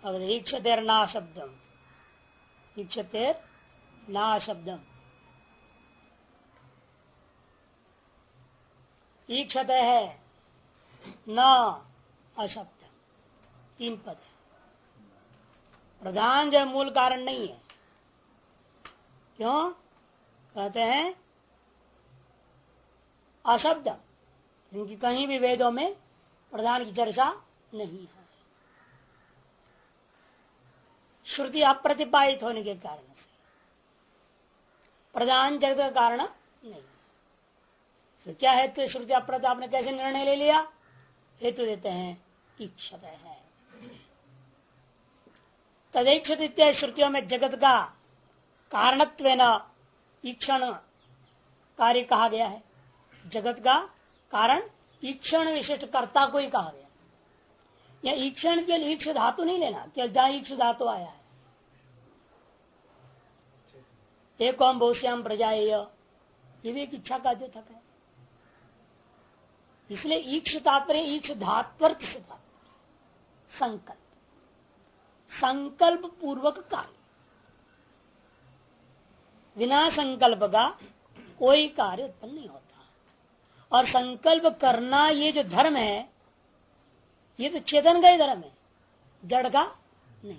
अगर ईक्षतेर ना शब्दम, ईक्षतेर ना शब्दम, ईक्षत है न अशब्द, तीन पद है। प्रधान जो मूल कारण नहीं है। क्यों कहते हैं अशब्द, क्योंकि कहीं भी वेदों में प्रधान की चर्चा नहीं है, श्रुति अप्रतिपादित होने के कारण से प्रधान जगत का कारण नहीं। तो क्या है तो श्रुति अप्रत आपने कैसे निर्णय ले लिया? हेतु देते हैं ईक्षत है। तदैक्षत इत्यादि श्रुतियों में जगत का कारणत्व ईक्षण कार्य कहा गया है। जगत का कारण ईक्षण विशिष्ट कर्ता को ही कहा गया। या ईक्षण के लिए ईक्ष धातु नहीं लेना, क्या जहां ईक्ष धातु आया है। एक ओम बहुश्याम प्रजा, ये भी एक इच्छा का द्योतक है। इसलिए ईक्ष तात्पर्य ईक्ष धात्वर्थ से संकल्प, संकल्प पूर्वक कार्य। बिना संकल्प का कोई कार्य उत्पन्न नहीं होता। और संकल्प करना ये जो धर्म है, ये तो चेतन का ही धर्म है, जड़ का नहीं।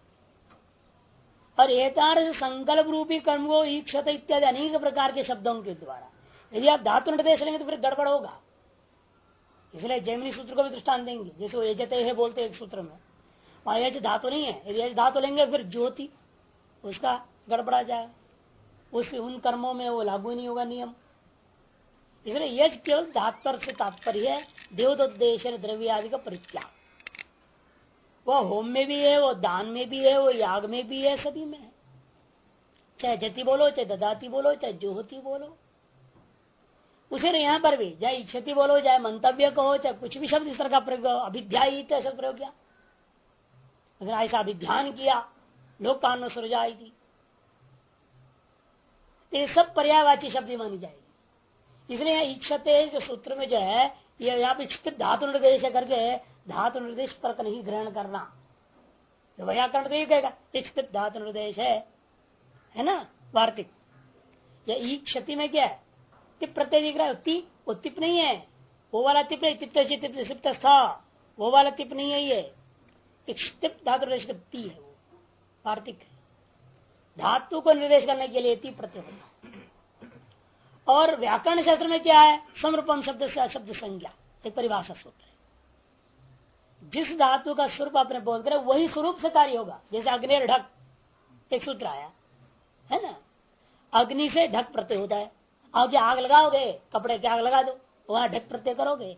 और एतार संकल्प रूपी कर्म को ईक्षत इत्यादि अनेक प्रकार के शब्दों के द्वारा यदि आप धातु निर्देश लेंगे तो फिर गड़बड़ होगा। इसलिए जैमिनी सूत्र को भी दृष्टांत देंगे। जैसे वो यजते है बोलते एक सूत्र में, वहां यज धातु नहीं है। यदि यज धातु लेंगे फिर ज्योति उसका गड़बड़ा जाए, उन कर्मों में वो लागू नहीं होगा नियम। इसलिए यज केवल धात्वर से तात्पर्य है देवदोद्देश्य द्रव्य आदि का परित्याग। वह होम में भी है, वो दान में भी है, वो याग में भी है, सभी में है। चाहे जति बोलो, चाहे ददाती बोलो, चाहे जोहती बोलो। उसे यहाँ पर भी चाहे इच्छति बोलो, चाहे मंतव्य कहो, चाहे कुछ भी शब्द इस तरह का प्रयोग, अभिध्यायी शब्द प्रयोग किया, अगर ऐसा अभिध्यान किया लोक कान सृजा थी, ये सब पर्यायवाची शब्द मानी जाएगी। इसलिए इच्छते जो सूत्र में जो है, ये यहाँ पे इच्छित धातु निर्देश करके धातु निर्देश पर नहीं ग्रहण करना। तो व्याकरण तो ये कहेगा इच्छित धातु निर्देश है ना वार्तिक। या ईक्षति में क्या है? टिप प्रत्यय दिख रहा है, वो टिप नहीं है, वो वाला टिप नहीं। टिप्त था वो वाला टिप नहीं है। ये टिप धातु निर्देश ती है, वो वार्तिक है। धातु को निर्देश करने के लिए ती प्रत्यय होता। और व्याकरण शास्त्र में क्या है? समरूपम शब्द से अशब्द संज्ञा, एक परिभाषा सूत्र है। जिस धातु का स्वरूप आपने बोल कर वही स्वरूप से कार्य होगा। जैसे अग्नि ढक एक सूत्र आया है ना, अग्नि से ढक प्रत्यय होता है। आप जो आग लगाओगे, कपड़े की आग लगा दो, वहां ढक प्रत्यय करोगे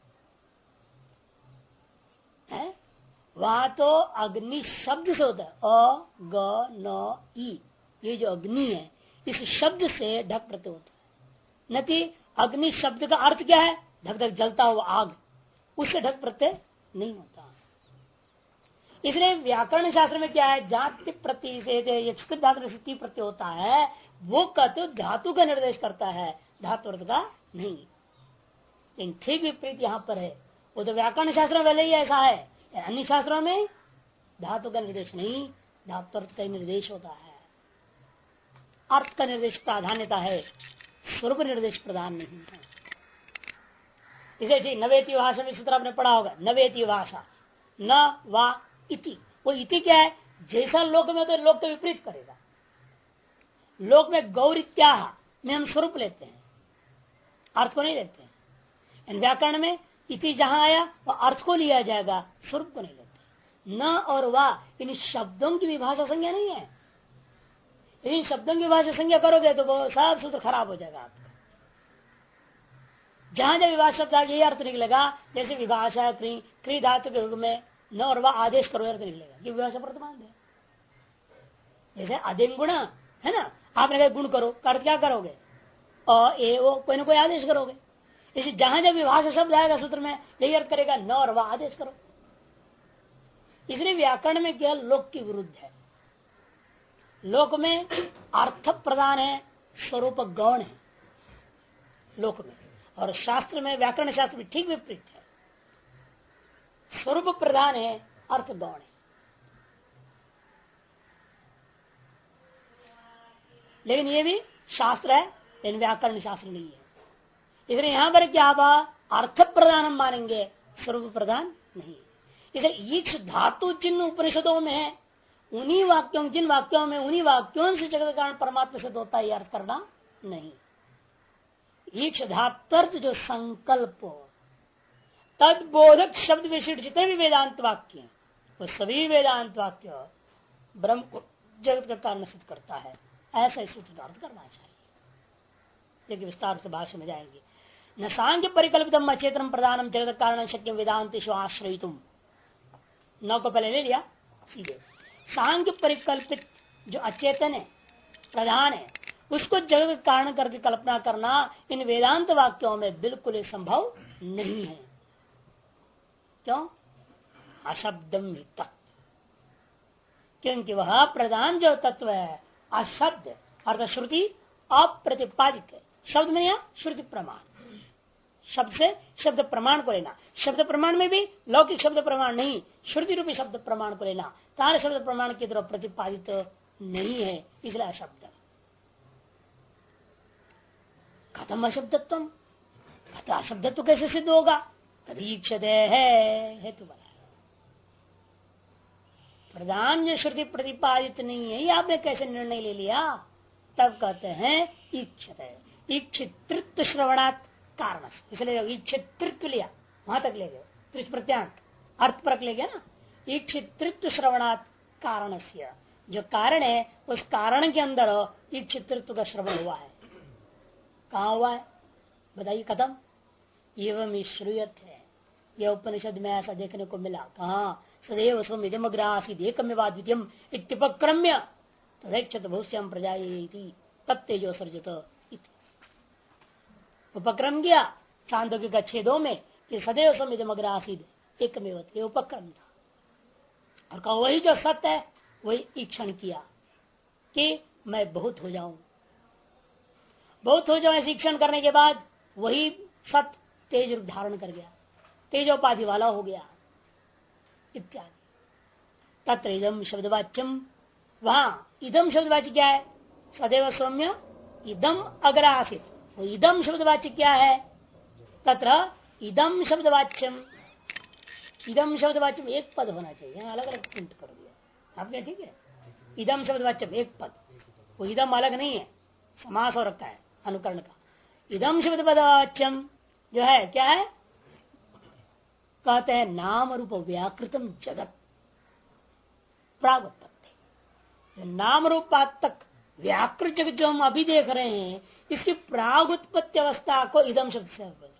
है? वहां तो अग्नि शब्द से होता है, अ ग न ई, ये जो अग्नि है इस शब्द से ढक प्रत्यय होता है। न कि अग्नि शब्द का अर्थ क्या है? धक धक जलता हुआ आग, उससे ढक प्रत्यय नहीं होता। इसलिए व्याकरण शास्त्र में क्या है? जहां टिप प्रत्यय से धातु से प्रत्यय होता है वो कहते धातु का निर्देश करता है, धातु अर्थ का नहीं। लेकिन ठीक विपरीत यहाँ पर है। वो तो व्याकरण शास्त्र में पहले ही ऐसा है, अन्य शास्त्रों में धातु का निर्देश नहीं, धातु अर्थ का निर्देश होता है। अर्थ का निर्देश प्राधान्यता है, स्वरूप निर्देश प्रधान नहीं है। इसे नवेती भाषा में सूत्र आपने पढ़ा होगा, नवेती भाषा न वा इति। वो इति क्या है? जैसा लोक में तो लोक तो विपरीत करेगा। लोक में गौरित्याह में हम स्वरूप लेते हैं, अर्थ को नहीं लेते हैं। व्याकरण में इति जहां आया वह अर्थ को लिया जाएगा, स्वरूप को नहीं लेते। न और वा इन शब्दों की विभाषा संज्ञा नहीं है। इन शब्दों की विभाषा संज्ञा करोगे तो वो सब सूत्र खराब हो जाएगा आपका। जहां जब विभाषा शब्द यही अर्थ निकलेगा, जैसे विभाषा क्री धातु के युग में न और वह आदेश करो अर्थ निकलेगा कि विभाषा वर्तमान है। जैसे अधिम गुण है ना, आपने कहा गुण करो, अर्थ क्या करोगे? कोई ना कोई आदेश करोगे। इसे जहां जब विभाषा शब्द आएगा सूत्र में यही अर्थ करेगा, न और वह आदेश करो। इसलिए व्याकरण में केवल लोक की विरुद्ध है। लोक में अर्थ प्रदान है, स्वरूप गौण है लोक में। और शास्त्र में, व्याकरण शास्त्र में ठीक विपरीत है, स्वरूप प्रधान है, अर्थ गौण है। लेकिन ये भी शास्त्र है, लेकिन व्याकरण शास्त्र नहीं है। इसलिए यहां पर क्या हुआ, अर्थ प्रधान हम मानेंगे, स्वरूप प्रधान नहीं। इसलिए ईक्ष धातु जिन उपनिषदों में है, उन्हीं वाक्यों, जिन वाक्यों में उन्हीं वाक्यों से जगत कारण परमात्मा सिद्ध होता है, अर्थ करना नहीं। ईक्ष धातुर्थ जो संकल्प तद बोधक शब्द विशिष्ट जितने भी वेदांत वाक्य हैं, वो सभी वेदांत वाक्य ब्रह्म को जगत का कारण सिद्ध करता है, ऐसा इस सूत्रार्थ करना चाहिए। लेकिन विस्तार से भाष्य में जाएंगे। न सांख्य परिकल्पितम अचेतन प्रधानम जगत कारण शक्य वेदांतेषु आश्रयितुम, नौ को पहले ले लिया सीधे। सांख्य परिकल्पित जो अचेतन है, प्रधान है, उसको जगत कारण करके कल्पना करना इन वेदांत वाक्यों में बिल्कुल संभव नहीं है। क्यों? अशब्दम तत्व, क्योंकि वह प्रधान जो तत्व है अशब्द अर्थात श्रुति अप्रतिपादित है। शब्द में या श्रुति प्रमाण, शब्द से शब्द प्रमाण को लेना, शब्द प्रमाण में भी लौकिक शब्द प्रमाण नहीं, श्रुति रूपी शब्द प्रमाण को लेना, तार शब्द प्रमाण की तरफ प्रतिपादित नहीं है, इसलिए अशब्द। खत्म अशब्दत्व, अशब्दत्व कैसे सिद्ध होगा? तभी इक्षते है हेतु बना। प्रधान जो श्रुति प्रतिपादित नहीं है, ये आपने कैसे निर्णय ले लिया? तब कहते हैं इक्षते, इक्षितृत्व श्रवणात् कारण, इसलिए इक्षितृत्व लिया, वहां तक ले गए, त्रिश प्रत्यांत अर्थ परक ले गया ना। इक्षितृत्व श्रवणात् कारण, जो कारण है उस कारण के अंदर इक्षितृत्व का श्रवण हुआ है। कहाँ हुआ है बताइए? कदम एवं श्रूयत है, यह उपनिषद में ऐसा देखने को मिला। कहा? सदैव स्वम इदमग्रासीद एकमेवा द्वितीयम इत्युपक्रम्य तदैक्षत भविष्यम प्रजायेति तत्तेजो सर्जत। उपक्रम किया चांदोग्य का छेदों में कि सदैव स्वम इदमग्रासीद एकमेव, ये उपक्रम था। और कहा वही जो सत्य है वही ईक्षण किया कि मैं बहुत हो जाऊं, बहुत हो जाऊं। ऐसे ईक्षण करने के बाद वही सत्य तेज रूप धारण कर गया, तेजोपाधि वाला हो गया इत्यादि। तत्र इदम शब्दवाच्यम, वहां इदम शब्दवाच्य क्या है? सदैव सौम्य इदम अग्रासित, वो इदम शब्दवाच्य क्या है? तत्र इदम शब्दवाच्यम, इदम शब्दवाच्यम एक पद होना चाहिए, अलग अलग प्रिंट कर दिया आपने, ठीक है। इदम शब्दवाच्यम एक पद, वो इदम अलग नहीं है, समास हो रखा है अनुकरण का। इदम शब्दवाच्यम जो है क्या है? कहते हैं नाम रूप व्याकृतम जगत प्रागुत्पत्ति। नाम रूपात्मक व्याकृत जगत जो हम अभी देख रहे हैं, इसकी प्रागुत्पत्ति अवस्था को इदम शब्द से बोल रहे।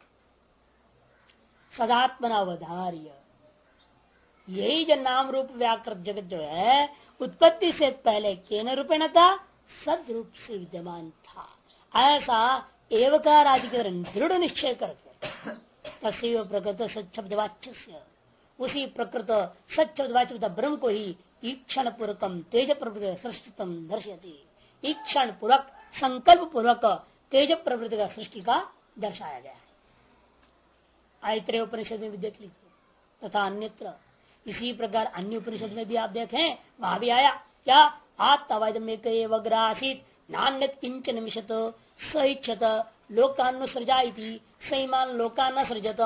सदात्मनावधार्य, यही जो नाम रूप व्याकृत जगत जो है उत्पत्ति से पहले केन रूपेण था? सद रूप से विद्यमान था। ऐसा एवकार आदि के दृढ़ निश्चय करके तस्व प्रकृत सच्छब्दवाच्य, उसी प्रकृत सच्छब्दवाच्य ब्रह्म को ही ईक्षण पूर्वकम तेज प्रवृत्ति सृष्टितम दर्शयति। ईक्षण पूर्वक संकल्प पूर्वक तेज प्रवृत्ति का सृष्टि का दर्शाया गया है। आयत्रेय उपनिषद में भी देख लीजिए, तथा अन्यत्र इसी प्रकार अन्य उपनिषद में भी आप देखें, वहां भी आया क्या? आत्मवैदमेकग्रासीत नान्यत किंच निमिषत सहिक्षत लोकानुसृजाइति सैमान लोकान सृजत।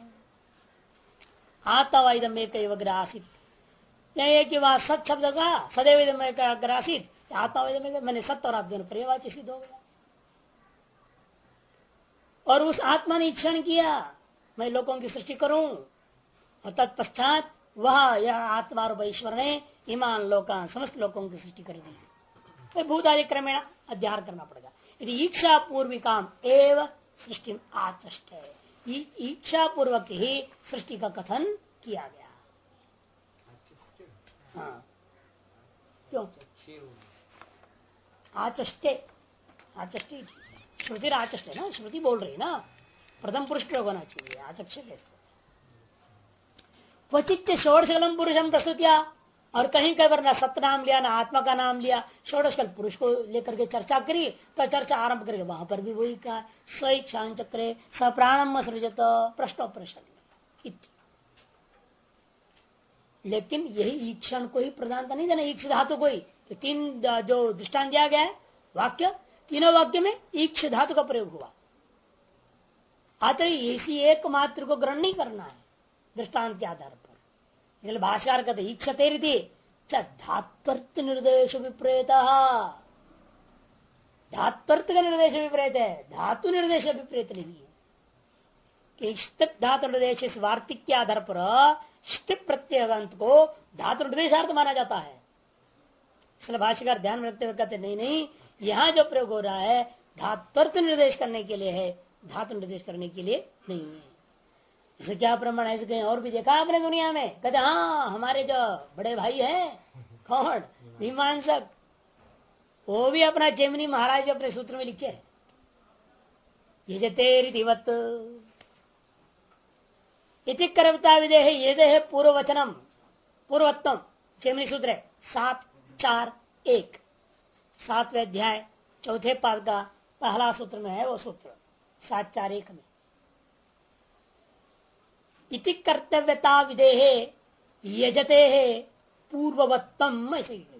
आत्मवैदमेकग्रासीत, यह कि वहां सत शब्द का सदैव आत्मवैदमेक, मैंने सत्य और आत्मा पर्यावाच्य सिद्ध हो गया। और उस आत्मा ने इच्छा किया मैं लोगों की सृष्टि करूं, और तत्पश्चात वह यह आत्मा और ईश्वर ने ईमान लोकान समस्त लोगों की सृष्टि कर दी। तो भूत आदि क्रमेण अध्यार करना पड़ेगा। यदि इच्छा पूर्वी काम एवं सृष्टि आचष्ट है, इच्छा पूर्वक ही सृष्टि का कथन किया गया। हाँ क्यों? आचष्टे, आचष्टे श्रुति आचष्ट है ना, श्रुति बोल रही ना, प्रथम पुरुष प्रयोग होना चाहिए। आचक्षे क्वचित षोडशकलम पुरुषम प्रस्तुतिया, और कहीं कहीं पर ना सत्य नाम लिया ना आत्मा का नाम लिया, षोडशकल पुरुष को लेकर के चर्चा करी, तो चर्चा आरंभ करके वहां पर भी वही कहा स्वेच्छान चक्रे सप्राणम सृजत प्रश्नो प्रश्न। लेकिन यही ईक्षण को ही प्रधानता नहीं देना, ईक्ष धातु को ही। तो तीन जो दृष्टांत दिया गया है वाक्य, तीनों वाक्य में ईक्ष धातु का प्रयोग हुआ। अतः इसी एकमात्र को ग्रहण नहीं करना है दृष्टांत के आधार पर। इसलिए भाष्यकार कहते ईक्षते रीति धात्वर्थ निर्देश विपरीत, धात्वर्थ का निर्देश विपरीत है, धातु निर्देश विपरीत नहीं है। धातु निर्देश इस वार्तिक के आधार पर स्थित प्रत्यय को धातु निर्देशार्थ माना जाता है। इसलिए भाष्यकार ध्यान में रखते हुए कहते नहीं, यहाँ जो प्रयोग हो रहा है धात्वर्थ निर्देश करने के लिए है, धातु निर्देश करने के लिए नहीं है। इसमें क्या प्रमाण है? कहीं और भी देखा आपने दुनिया में? कहते हाँ, हमारे जो बड़े भाई है कौन, मीमांसक, वो भी अपना जैमिनी महाराज अपने सूत्र में लिखे है ये तेरिवत इति कर्मता विदेह ये पूर्व वचनम पूर्वोत्तम जैमिनी सूत्र 7-4-1 7वें अध्याय चौथे पाद का पहला सूत्र में है वो सूत्र 7-4-1 में इति कर्तव्यता विदेह यजते है पूर्ववत्तम ऐसे ही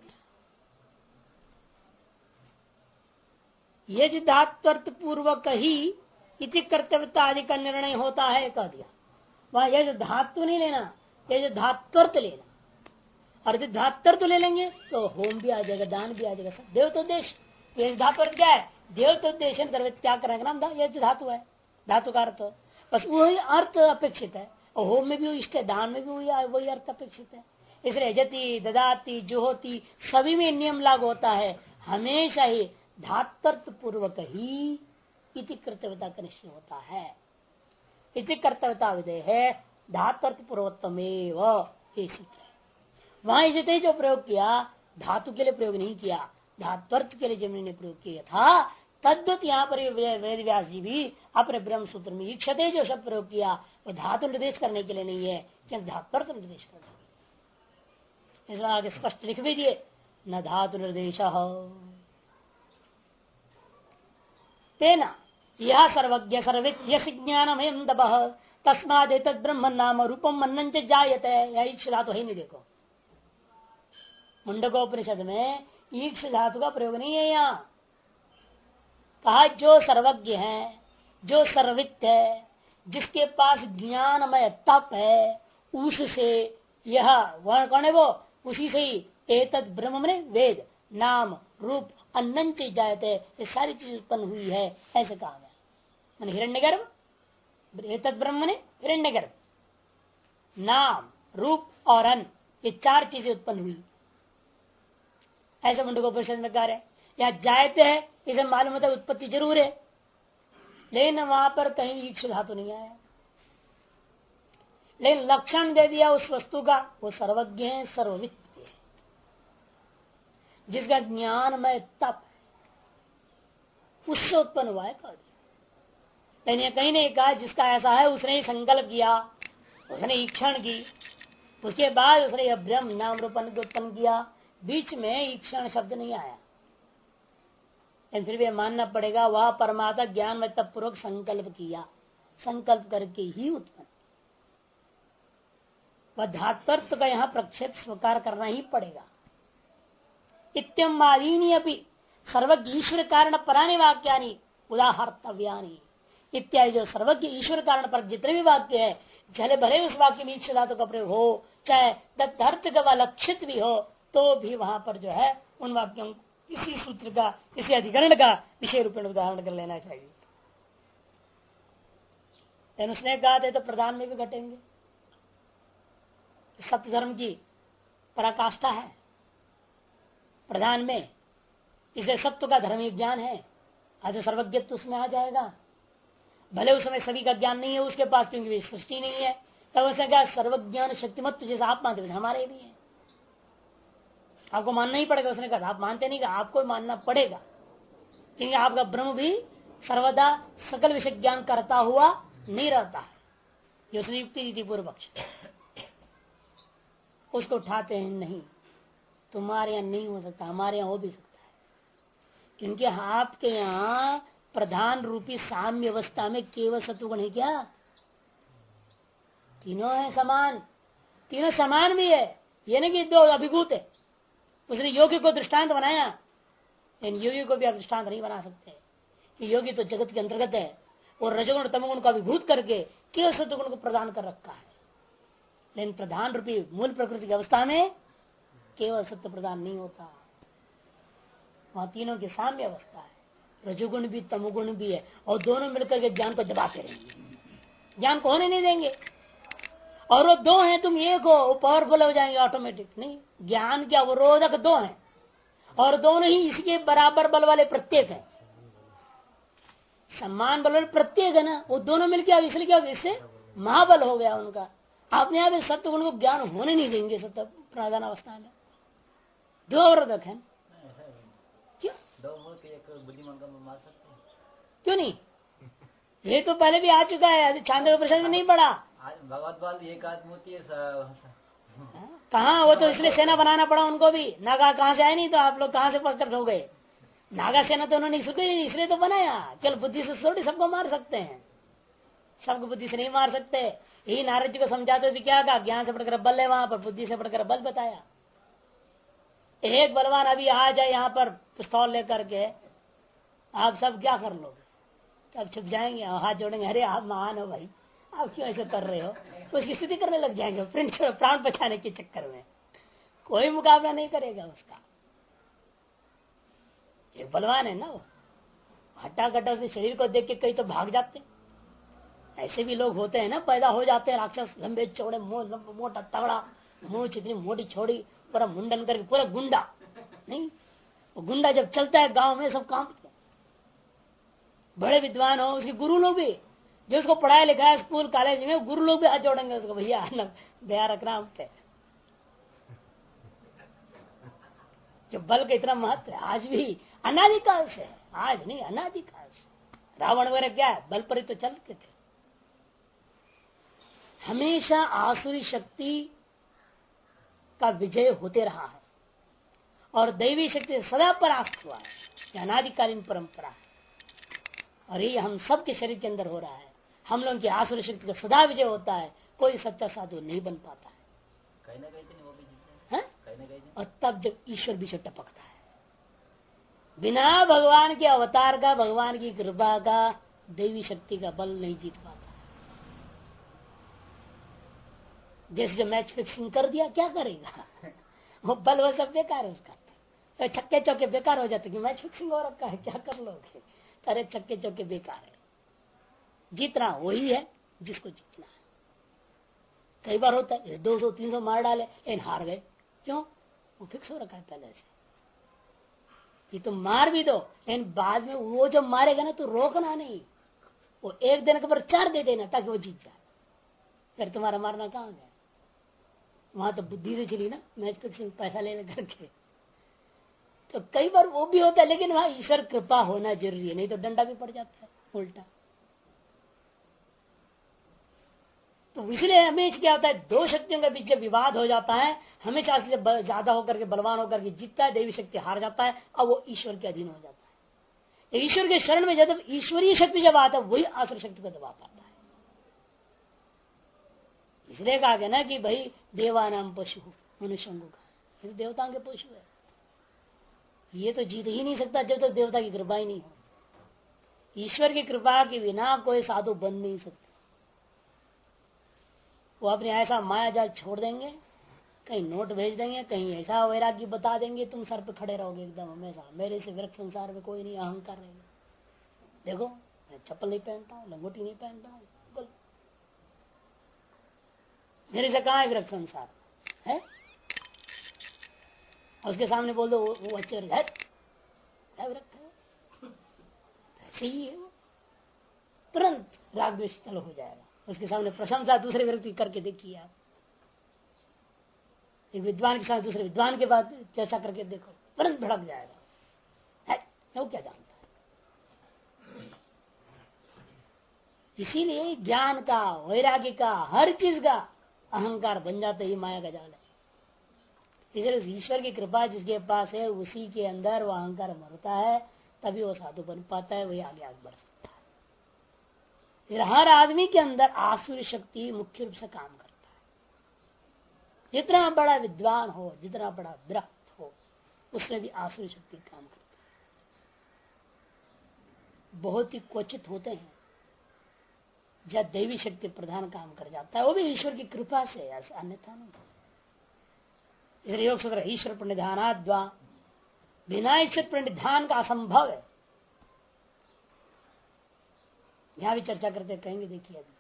यज धात्वर्थ पूर्वक ही इति कर्तव्यता आदि का निर्णय होता है कह दिया। वहां यज धातु नहीं लेना, यज धात्वर्थ लेना। और यदि धात्वर्थ ले लेंगे तो होम भी आ जाएगा, दान भी आ जाएगा, सब देवतोद्देश्य। यज धात्वर्थ क्या है? देवतोद्देश्य त्याग करने का नाम यज धातु है, धातु का अर्थ। बस वही अर्थ अपेक्षित है और होम में भी वही इष्ट, दान में भी वही अर्थ अपेक्षित है। इसलिए यजति ददाती जुहोती सभी में नियम लागू होता है, हमेशा ही धात्वर्थ पूर्वक ही इति कर्तव्यता का निश्चय होता है। इति कर्तव्यता विधेय है धात्वर्थ पूर्वोत्तम ये सूत्र है। वहां यजते जो प्रयोग किया धातु के लिए प्रयोग नहीं किया, धात्वर्थ के लिए जमीन ने प्रयोग किया था। तद्वत यहाँ पर वेद व्यास जी भी अपने ब्रह्म सूत्र में ईक्षते जो शब्द प्रयोग किया वो धातु निर्देश करने के लिए नहीं है, क्योंकि धात्वर्थ निर्देश करने इसलिए आगे स्पष्ट लिख भी दिए न धातु निर्देश तेना यह सर्वज्ञ सर्वित यश ज्ञानमयम दब तस्माद एतद् ब्रह्म नाम रूपम मन्नं च जायते। यह ईक्ष धातु है नहीं, देखो मुंडकोपनिषद में ईक्ष धातु का प्रयोग नहीं है। यहाँ कहा जो सर्वज्ञ है, जो सर्वित है, जिसके पास ज्ञानमय तप है, उससे यह वर्ण कौन है वो, उसी से ही एतद् ब्रह्म में वेद नाम रूप अन्नं च जायते, ये सारी चीज उत्पन्न हुई है ऐसे कहा गया। हिरण्यगर्भ एतद् ब्रह्म ने हिरण्यगर्भ नाम रूप और अन्न ये चार चीजें उत्पन्न हुई ऐसे मुंडकोपनिषद में कह रहे। यहाँ जायते है इसे मालूम होता है उत्पत्ति जरूर है, लेकिन वहां पर कहीं ईक्ष धातु नहीं आया। लेकिन लक्षण दे दिया उस वस्तु का, वो सर्वज्ञ है, सर्ववित्त है, जिसका ज्ञानमय तप उससे उत्पन्न हुआ है कह दिया। लेकिन कहीं नहीं कहा जिसका ऐसा है उसने ही संकल्प किया, उसने ईक्षण की, उसके बाद उसने यह ब्रह्म नाम रूप उत्पन्न किया, बीच में ईक्षण शब्द नहीं आया। लेकिन फिर भी मानना पड़ेगा वह परमात्मा ज्ञान में तब पूर्वक संकल्प किया, संकल्प करके ही उत्पन्न। वह धात्वर्थ का यहाँ प्रक्षेप स्वीकार करना ही पड़ेगा। इत्यम आदीनी अपनी सर्वज्ञ ईश्वर कारण परानी वाक्यानि उदाहर्तव्यानि इत्यादि जो सर्वज्ञ ईश्वर कारण पर जितने भी वाक्य है, चले भले उस वाक्य में ईक्ष धातु का प्रयोग हो, चाहे तदर्थ का लक्षित भी हो, तो भी वहां पर जो है उन वाक्यों किसी सूत्र का, किसी अधिकरण का विषय रूप में उदाहरण कर लेना चाहिए। उसने कहा थे तो प्रधान में भी घटेंगे। सत्य धर्म की पराकाष्ठा है प्रधान में, इसे सत्व का धर्म ज्ञान है, आज सर्वज्ञत्व उसमें आ जाएगा। भले उस समय सभी का ज्ञान नहीं है उसके पास, क्योंकि सृष्टि नहीं है, तब उसने कहा सर्वज्ञान शक्तिमत्व जैसे आप मानते हमारे भी है, आपको मानना ही पड़ेगा। उसने कहा आप मानते नहीं, आपको मानना पड़ेगा, क्योंकि आपका ब्रह्म भी सर्वदा सकल विषय ज्ञान करता हुआ नहीं रहता है। ये उसने युक्ति थी पूर्व पक्ष, उसको उठाते हैं नहीं, तुम्हारे यहाँ नहीं हो सकता, हमारे यहाँ हो भी सकता है, क्योंकि आपके यहाँ प्रधान रूपी साम्य अवस्था में केवल सत्वगुण है क्या? तीनों है समान, तीनों समान भी है, ये नहीं कि दो अभिभूत है। उसने योग्य को दृष्टांत बनाया, इन योगी को भी आप दृष्टांत नहीं बना सकते कि योगी तो जगत के अंतर्गत है और रजगुण तमगुण का विभूत करके केवल सत्वगुण को प्रदान कर रखा है। लेकिन प्रधान रूपी मूल प्रकृति की अवस्था में केवल सत्य प्रदान नहीं होता, वहां तीनों की साम्य अवस्था है, रजोगुण भी तमोगुण भी है और दोनों मिलकर के ज्ञान को दबाते रहेंगे, ज्ञान को होने नहीं देंगे। और वो दो हैं, तुम एक हो, वो पावरफुल हो जाएंगे ऑटोमेटिक नहीं। ज्ञान के अवरोधक दो हैं और दोनों ही इसके बराबर बल वाले प्रत्येक है, समान बल वाले प्रत्येक है ना, वो दोनों मिलकर इसलिए क्या होगा, इससे महाबल हो गया उनका। अपने आप सत्य गुण को ज्ञान होने नहीं देंगे सत्य प्रधान अवस्था में, दो अवरोधक है। क्यों बुद्धिमान का मार सकते हैं? क्यों नहीं, ये तो पहले भी आ चुका है, छांदोग्य प्रश्न में नहीं पड़ा। भगवत बाल एक आदमी होती है कहाँ, वो तो इसलिए सेना बनाना पड़ा उनको भी, नागा कहाँ से आए, नहीं तो आप लोग कहाँ से पकड़ हो गए। नागा सेना तो उन्होंने इसलिए तो बनाया, केवल बुद्धि से थोड़ी सबको मार सकते हैं, सबको बुद्धि से नहीं मार सकते। यही नारद जी को समझाते भी क्या कहा, ज्ञान से बढ़कर बल है, वहां पर बुद्धि से बढ़कर बल बताया। एक बलवान अभी आ जाए यहाँ पर पिस्तौल लेकर के, आप सब क्या कर लोगे, तब छुप जाएंगे, हाथ जोड़ेंगे, अरे आप महान हो भाई, आप क्यों ऐसे कर रहे हो, उसकी स्थिति करने लग जाएंगे, प्राण बचाने के चक्कर में कोई मुकाबला नहीं करेगा उसका। एक बलवान है ना, वो हट्टा कट्टा से शरीर को देख के कई तो भाग जाते हैं। ऐसे भी लोग होते हैं ना, पैदा हो जाते हैं राक्षस, लंबे चौड़े, मोटा तगड़ा मुंह, इतनी मोटी छोड़ी, पूरा मुंडन करके, पूरा गुंडा नहीं। वो गुंडा जब चलता है गांव में सब कांपते हैं। बड़े विद्वान हो, उसके गुरु लोग भी, जो उसको पढ़ाया लिखा है स्कूल कॉलेज में, गुरु लोग भी हाथ जोड़ेंगे उसको, भैया दया रखना हम पे। जो बल का इतना महत्व है आज भी, अनादिकाल से, आज नहीं अनादिकाल से। रावण वगैरह क्या है, बल पर ही तो चलते थे। हमेशा आसुरी शक्ति का विजय होते रहा है और दैवी शक्ति सदा परास्त हुआ है, यह अनादिकालीन परंपरा है। और ये हम सबके शरीर के अंदर हो रहा है। हम लोगों की आसुरी शक्ति का सदा विजय होता है, कोई सच्चा साधु नहीं बन पाता है। और तब जब ईश्वर विषय टपकता है, बिना भगवान के अवतार का, भगवान की कृपा का, देवी शक्ति का बल नहीं जीत पाता। जैसे जो मैच फिक्सिंग कर दिया, क्या करेगा वो बल वो सब बेकार है उसका, तो छक्के चौके बेकार हो जाते कि मैच फिक्सिंग हो रखा है, क्या कर लोगे। अरे छक्के चौके बेकार है, जीतना वही है जिसको जीतना है। कई बार होता है 200-300 मार डाले, इन हार गए, क्यों, वो फिक्स हो रखा है पहले से। ये तो मार भी दो, इन बाद में वो जब मारेगा ना तो रोकना नहीं, वो एक दिन के बाद 4 दे देना ताकि वो जीत जाए। फिर तुम्हारा मारना कहाँ गया, वहां तो बुद्धि से चली ना, मैच फिक्सिंग पैसा लेने करके। तो कई बार वो भी होता है, लेकिन वहां ईश्वर कृपा होना जरूरी है, नहीं तो डंडा भी पड़ जाता है उल्टा। तो इसलिए हमेशा क्या होता है, दो शक्तियों के बीच जब विवाद हो जाता है, हमेशा ज्यादा होकर के, बलवान होकर के जीतता है, देवी शक्ति हार जाता है, अब वो ईश्वर के अधीन हो जाता है। ईश्वर के शरण में जब ईश्वरीय शक्ति जब आता है, वही आसुर शक्ति को दबा पाता है। इसलिए कहा गया ना कि भाई देवानाम पशु मनुष्यों का, ये देवताओं के पशु है, ये तो जीत ही नहीं सकता जब तक तो देवता की कृपा ही नहीं हो। ईश्वर की कृपा के बिना कोई साधु बन नहीं सकता। वो अपने ऐसा माया जाल छोड़ देंगे, कहीं नोट भेज देंगे, कहीं ऐसा वैराग्य बता देंगे, तुम सर पे खड़े रहोगे एकदम हमेशा, मेरे से विरक्त संसार में कोई नहीं, अहंकार रहेगा। देखो मैं चप्पल नहीं पहनता हूँ, लंगोटी नहीं पहनता हूँ, मेरे से कहाँ है विरक्त संसार है। उसके सामने बोल दो वो अच्छे विरक्त है, ऐसे ही है, तुरंत राग द्वेष चलो हो जाएगा। उसके सामने प्रशंसा दूसरे व्यक्ति करके देखिए आप, एक विद्वान के साथ दूसरे विद्वान के बाद चर्चा करके देखो, तुरंत भड़क जाएगा, है वो क्या जानता है। इसीलिए ज्ञान का, वैराग्य का, हर चीज का अहंकार बन जाता है, माया का जाल है। इसलिए ईश्वर की कृपा जिसके पास है, उसी के अंदर वो अहंकार मरता है, तभी वो साधु बन पाता है, वही आगे आगे बढ़ सकता है। फिर हर आदमी के अंदर आसुरी शक्ति मुख्य रूप से काम करता है। जितना बड़ा विद्वान हो, जितना बड़ा विरक्त हो, उसमें भी आसुरी शक्ति काम करता है। बहुत ही क्वचित होते हैं जब दैवी शक्ति प्रधान काम कर जाता है, वो भी ईश्वर की कृपा से, ऐसा अन्यथा नहीं। इसलिए योग सूत्र ईश्वर प्रणिधानाद्वा, बिना ईश्वर प्रणिधान का असंभव है। यहां भी चर्चा करते कहेंगे, देखिए अभी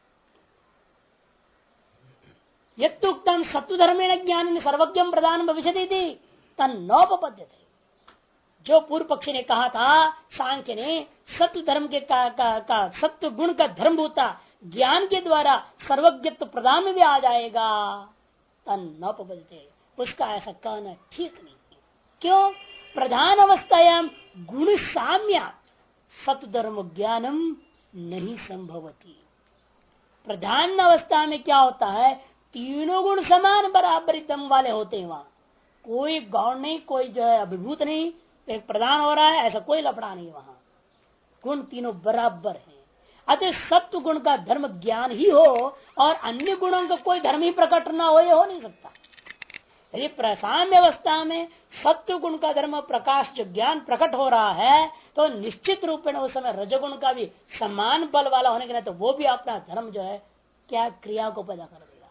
यत्तुक्तम सत्वधर्मेण ज्ञान सर्वज्ञम प्रदान भविष्यति तन्नोपपद्यते। जो पूर्व पक्षी ने कहा था, सांख्य ने सत्व धर्म के का सत्व गुण का धर्मभूता ज्ञान के द्वारा सर्वज्ञत्व प्रदान में भी आ जाएगा, तन्नोपपद्यते, उसका ऐसा कहना ठीक नहीं। क्यों? प्रधान अवस्थायाम गुण साम्या सत्व धर्म ज्ञानम नहीं संभवती। प्रधान अवस्था में क्या होता है, तीनों गुण समान बराबर दम वाले होते हैं। वहां कोई गौण नहीं, कोई जो है अभिभूत नहीं, एक प्रधान हो रहा है ऐसा कोई लफड़ा नहीं। वहां गुण तीनों बराबर हैं। अतः सत्व गुण का धर्म ज्ञान ही हो और अन्य गुणों का कोई धर्म ही प्रकट ना हो, ये हो नहीं सकता। यदि प्रसाम्य अवस्था में सत्व गुण का धर्म प्रकाश जो ज्ञान प्रकट हो रहा है, तो निश्चित रूप में उस समय रजोगुण का भी समान बल वाला होने के लिए तो वो भी अपना धर्म जो है क्या क्रिया को पैदा कर देगा,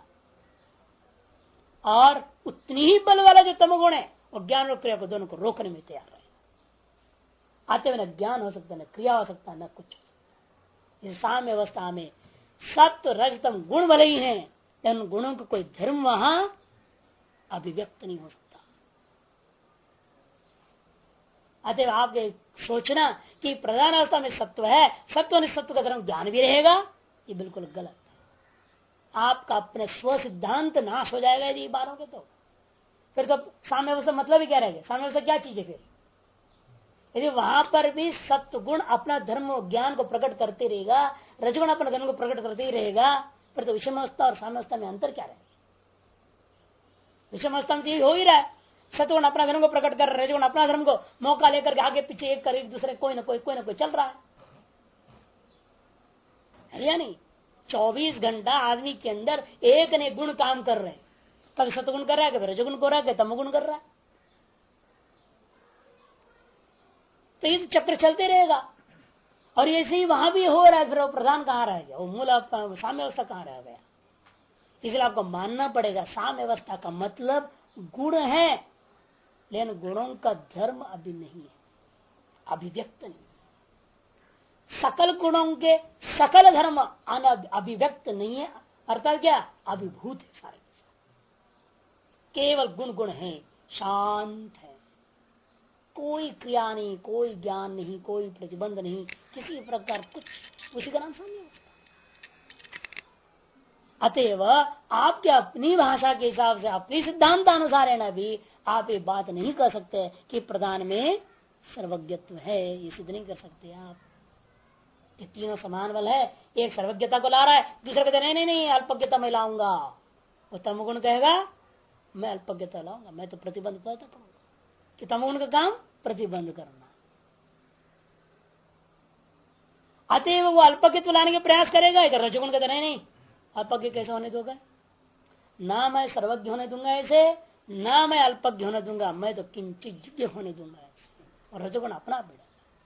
और उतनी ही बल वाला जो तमगुण है वो ज्ञान और क्रिया को दोनों को रोकने में तैयार है। आते हुए न ज्ञान हो सकता, न क्रिया हो सकता, न कुछ। इस साम्य अवस्था में सत्व रजतम गुण भले ही है, उन गुणों का कोई धर्म वहां अभिव्यक्त नहीं हो सकता। अतः आप सोचना कि प्रधान अवस्था में सत्व है, सत्व ने सत्व का धर्म ज्ञान भी रहेगा, ये बिल्कुल गलत है। आपका अपने स्व सिद्धांत नाश हो जाएगा यदि बारों के, तो फिर तो साम्य अवस्था मतलब ही क्या रहेगा? साम्य अवस्था क्या चीज है फिर? यदि वहां पर भी सत्व गुण अपना धर्म ज्ञान को प्रकट करते रहेगा, रजगुण अपना धर्म को प्रकट करते ही रहेगा, फिर तो विषम अवस्था और साम्य अवस्था में अंतर क्या रहेगा? विषम अवस्था में यही हो ही रहा है, सत्वगुण अपना धर्म को प्रकट कर रहे, रजगुण अपना धर्म को मौका लेकर के आगे पीछे एक कर एक दूसरे कोई ना कोई चल रहा है या नहीं? 24 घंटा आदमी के अंदर एक ने गुण काम कर रहे हैं, कभी सत्वगुण कर रहा है, कभी रजगुण कर रहा है, कभी तमगुण कर रहा है। तो ये चक्र चलते रहेगा, और ऐसे ही वहां भी हो रहा है। फिर वो प्रधान कहाँ रह गया, वो मूल साम्य अवस्था कहाँ रह गया? इसलिए आपको मानना पड़ेगा साम्य अवस्था का मतलब गुण है, लेकिन गुणों का धर्म अभी नहीं है, अभिव्यक्त नहीं। सकल गुणों के सकल धर्म अभिव्यक्त नहीं है, अर्थात क्या? अभिभूत है सारे। केवल गुण गुण है, शांत है, कोई क्रिया नहीं, कोई ज्ञान नहीं, कोई प्रतिबंध नहीं, किसी प्रकार कुछ, उसी का नाम साम्य अवस्था। अतएव आपके अपनी भाषा के हिसाब से, अपनी सिद्धांत अनुसार है ना, भी आप ये बात नहीं कर सकते कि प्रधान में सर्वज्ञत्व है, ये सिद्ध नहीं कर सकते आप। ये तीनों समान बल है, एक सर्वज्ञता को ला रहा है, दूसरा कहते नहीं अल्पज्ञता मैं लाऊंगा। वो तमगुण कहेगा मैं अल्पज्ञता लाऊंगा, मैं तो प्रतिबंध पैदा करूंगा, कि तमगुण का काम प्रतिबंध करना। अतएव वो अल्पज्ञत्व लाने के प्रयास करेगा, इधर रजगुण कहते नहीं अल्पज्ञ कैसे होने दोगे? ना मैं सर्वज्ञ होने दूंगा ऐसे, ना मैं अल्पज्ञ होने दूंगा, मैं तो किंचित होने दूंगा ऐसे, और रजगुण अपना बेड़ा।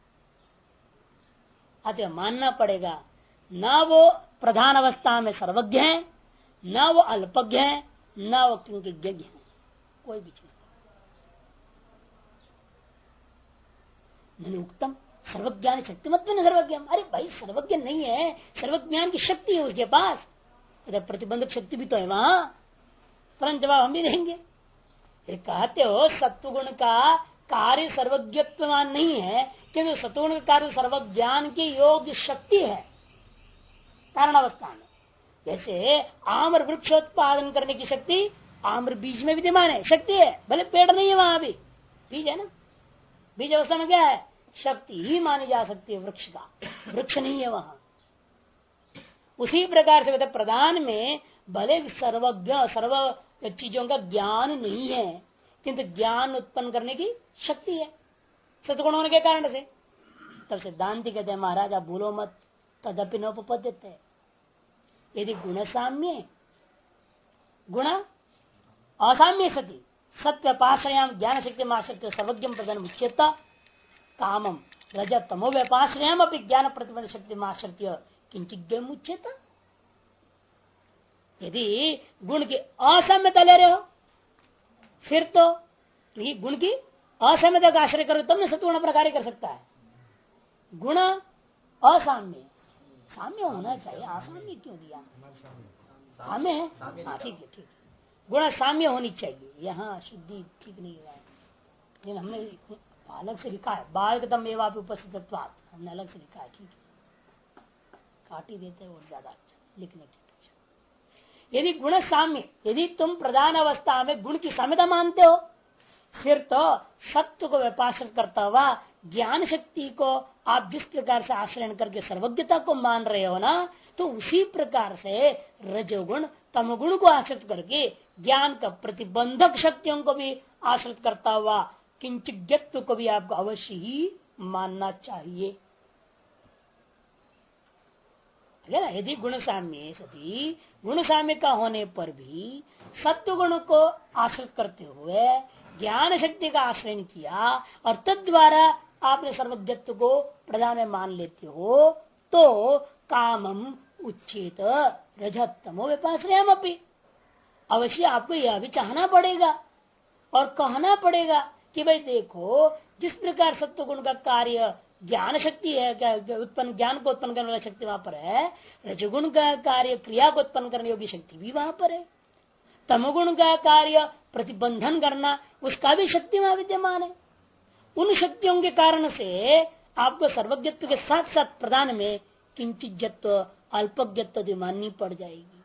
अतः मानना पड़ेगा ना वो प्रधान अवस्था में सर्वज्ञ है, ना वो अल्पज्ञ है, ना वो किंचिज्ञ है, कोई भी चीज नहीं। उत्तम सर्वज्ञान शक्तिमत में सर्वज्ञ, अरे भाई सर्वज्ञ नहीं है, सर्वज्ञान की शक्ति है उसके पास, इधर प्रतिबंधक शक्ति भी तो है वहां, परंतु जवाब हम भी देंगे। ये कहते हो सत्वगुण का कार्य सर्वज्ञत्वमान नहीं है, क्योंकि सत्वगुण का कार्य सर्वज्ञान की योग्य शक्ति है कारण अवस्था में। जैसे आम्र वृक्षोत्पादन करने की शक्ति आम्र बीज में विद्यमान है, शक्ति है, भले पेड़ नहीं है वहां भी, बीज है ना, बीज अवस्था में क्या है? शक्ति ही मानी जा सकती है वृक्ष का, वृक्ष नहीं है वहां। उसी प्रकार से प्रधान में भले सर्वज्ञ सर्व चीजों का ज्ञान नहीं है, किंतु ज्ञान उत्पन्न करने की शक्ति है सत्गुण होने के कारण से। तब सिद्धांति कहते हैं महाराज आप भूलो मत, तदपि नोपपद्यते। यदि गुण साम्य गुण असाम्य सती सत्य पाश्रयाम ज्ञान शक्ति माशक्ति सर्वज्ञ प्रधान उच्चता कामम रजतमो व्यपाश्रयम अपनी ज्ञान प्रतिबंध शक्ति माश्रित्य किंचित मुच्यता। यदि गुण की असाम्यता ले रहे हो फिर तो गुण की असाम्यता का आश्रय करो तब न सत्वगुण अपना कार्य कर सकता है। गुण असाम्य, साम्य होना चाहिए, असाम्य क्यों दिया? साम्य है, हाँ ठीक है, ठीक है। गुण साम्य होनी चाहिए, यहाँ शुद्धि ठीक नहीं हुआ है। लेकिन हमने अलग से लिखा है, बालकतम एवं उपस्थित, हमने अलग से लिखा है, ठीक है, काट ही देते हैं वो ज्यादा अच्छा लिखने की अपेक्षा। यदि गुण साम्य, यदि तुम प्रधान अवस्था में गुण की साम्यता मानते हो फिर तो सत्य को व्यपासन करता हुआ ज्ञान शक्ति को आप जिस प्रकार से आश्रय करके सर्वज्ञता को मान रहे हो ना, तो उसी प्रकार से रजोगुण तमगुण को आश्रित करके ज्ञान का प्रतिबंधक शक्तियों को भी आश्रित करता हुआ किंचिज्ञत्व को भी आपको अवश्य ही मानना चाहिए। ना, यदि गुण साम्य सती गुण साम्य का होने पर भी सत्व गुण को आश्रित करते हुए ज्ञान शक्ति का आश्रय किया और तद्वारा आपने सर्वज्ञत्व को प्रधान में मान लेते हो तो कामम उच्चेत रजतमो व्यपाश्रयम अपि, अवश्य आपको यह भी चाहना पड़ेगा और कहना पड़ेगा कि भाई देखो जिस प्रकार सत्व गुण का कार्य ज्ञान शक्ति है, उत्पन्न ज्ञान को उत्पन्न करने वाली शक्ति वहां पर है, रजगुण का कार्य क्रिया को उत्पन्न करने योग्य शक्ति भी वहां पर है, तमगुण का कार्य प्रतिबंधन करना उसका भी शक्ति वहां विद्यमान है। उन शक्तियों के कारण से आपको सर्वज्ञत्व के साथ साथ प्रधान में किंचिज्ञत्व अल्पज्ञत्व माननी पड़ जाएगी।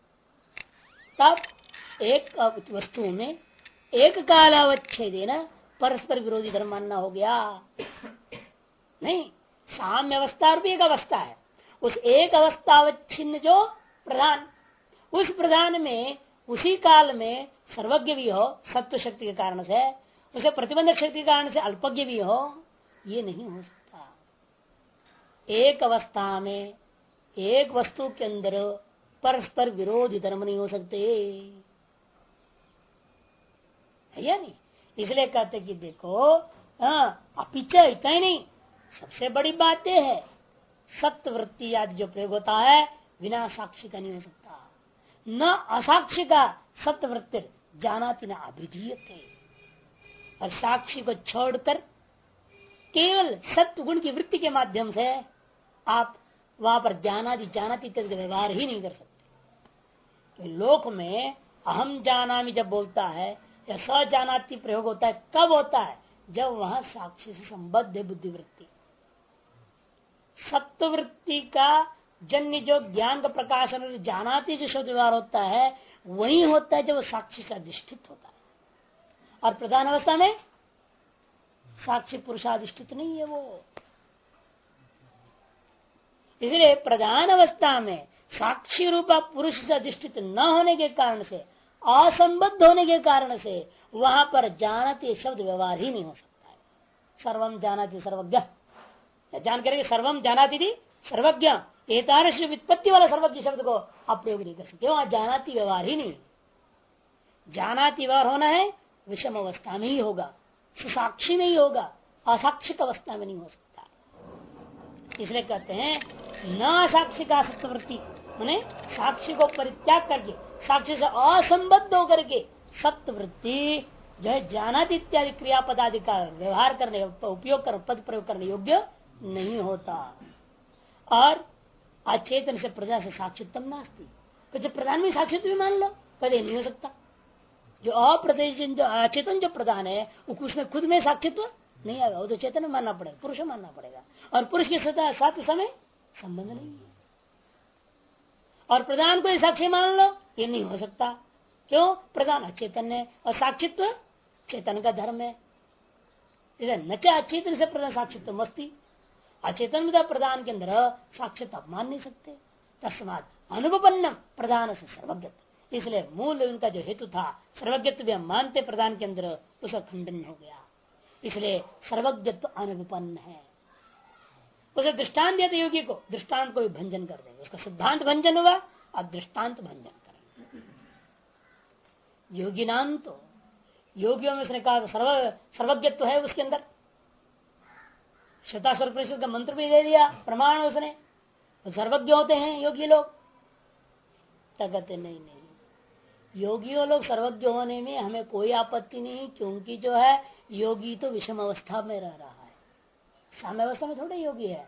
तब एक वस्तु में एक कालावच्छेदेन परस्पर विरोधी धर्म मानना हो गया। नहीं, साम्य अवस्था भी एक अवस्था है, उस एक अवस्थावच्छिन्न जो प्रधान, उस प्रधान में उसी काल में सर्वज्ञ भी हो सत्व शक्ति के कारण से, उसे प्रतिबंधक शक्ति के कारण से अल्पज्ञ भी हो, ये नहीं हो सकता। एक अवस्था में एक वस्तु के अंदर परस्पर विरोधी धर्म नहीं हो सकते, है या नहीं? इसलिए कहते कि देखो अपिचा इतना ही नहीं, सबसे बड़ी बात यह है सत्य वृत्ति आदि जो प्रयोग होता है बिना साक्षी का नहीं हो सकता। न असाक्षी का सत्य वृत्ति जानाति न अभिधीयते, और साक्षी को छोड़कर केवल सत्य गुण की वृत्ति के माध्यम से आप वहां पर जानाति व्यवहार ही नहीं कर सकते। तो लोक में अहम जानामि जब बोलता है या सजानाति प्रयोग होता है, कब होता है? जब वहां साक्षी से संबद्ध है बुद्धिवृत्ति। सत्ववृत्ति का जन्य जो ज्ञान का प्रकाशन जानाति जो शब्द व्यवहार होता है वही होता है जब वो साक्षी से अधिष्ठित होता है, और प्रधान अवस्था में साक्षी पुरुषाधिष्ठित नहीं है वो। इसलिए प्रधान अवस्था में साक्षी रूपा पुरुष से अधिष्ठित न होने के कारण से, असंबद्ध होने के कारण से वहां पर जानाति शब्द व्यवहार ही नहीं हो सकता है। सर्वम जानाति सर्वज्ञ, जान करके सर्वम जानाति थी सर्वज्ञ, एतादृश वित्पत्ति वाला सर्वज्ञ शब्द को आप प्रयोग नहीं कर सकते, वहां जानाति व्यवहार ही नहीं। जानाति व्यवहार होना है विषम अवस्था में ही होगा, साक्षी में ही होगा, असाक्षिक अवस्था में नहीं हो सकता। इसलिए कहते हैं न साक्षी का सत्ववृत्ति, माने साक्षी को परित्याग करके साक्षी से असंबद्ध होकर के सत्ववृत्ति जो है जानाति इत्यादि क्रियापद आदि का व्यवहार करने उपयोग कर पद प्रयोग करने योग्य नहीं होता। और अचेतन से प्रजा से साक्षित्व नास्ती, तो जब प्रधान में साक्षित्व भी मान लो, कभी नहीं हो सकता। जो अप्रतिजन जो अचेतन जो प्रधान है उसमें खुद में साक्षित्व नहीं आएगा, वो तो चेतन में मानना पड़ेगा, पुरुष मानना पड़ेगा, और पुरुष के साथ समय संबंध नहीं है। और प्रधान को साक्षी मान लो, ये नहीं हो सकता। क्यों? प्रधान अचेतन है और साक्षित्व चेतन का धर्म है। न च अचेतन से प्रधान साक्षित्व मस्ती, अचेतन प्रधान के अंदर साक्षित्व मान नहीं सकते। तस्मात अनुपन्नम प्रधान से सर्वज्ञत्व, इसलिए मूल उनका जो हेतु था सर्वज्ञत्व भी हम मानते प्रधान के अंदर, उसका खंडन हो गया। इसलिए सर्वज्ञत्व अनुपन्न है। उसे दृष्टांत दिया योगी को, दृष्टांत को भी भंजन कर देंगे, उसका सिद्धांत भंजन हुआ और दृष्टांत भंजन करेंगे। योगी नाम तो योगियों में उसने कहा सर्वज्ञत्व है उसके अंदर, शतास्वर परिषद का मंत्र भी दे दिया, प्रमाण उसने, तो सर्वज्ञ होते हैं योगी लोग। तब कहते नहीं नहीं, योगियों लोग सर्वज्ञ होने में हमें कोई आपत्ति नहीं, क्योंकि जो है योगी तो विषम अवस्था में रह रहा है, साम्य अवस्था में थोड़े योगी है।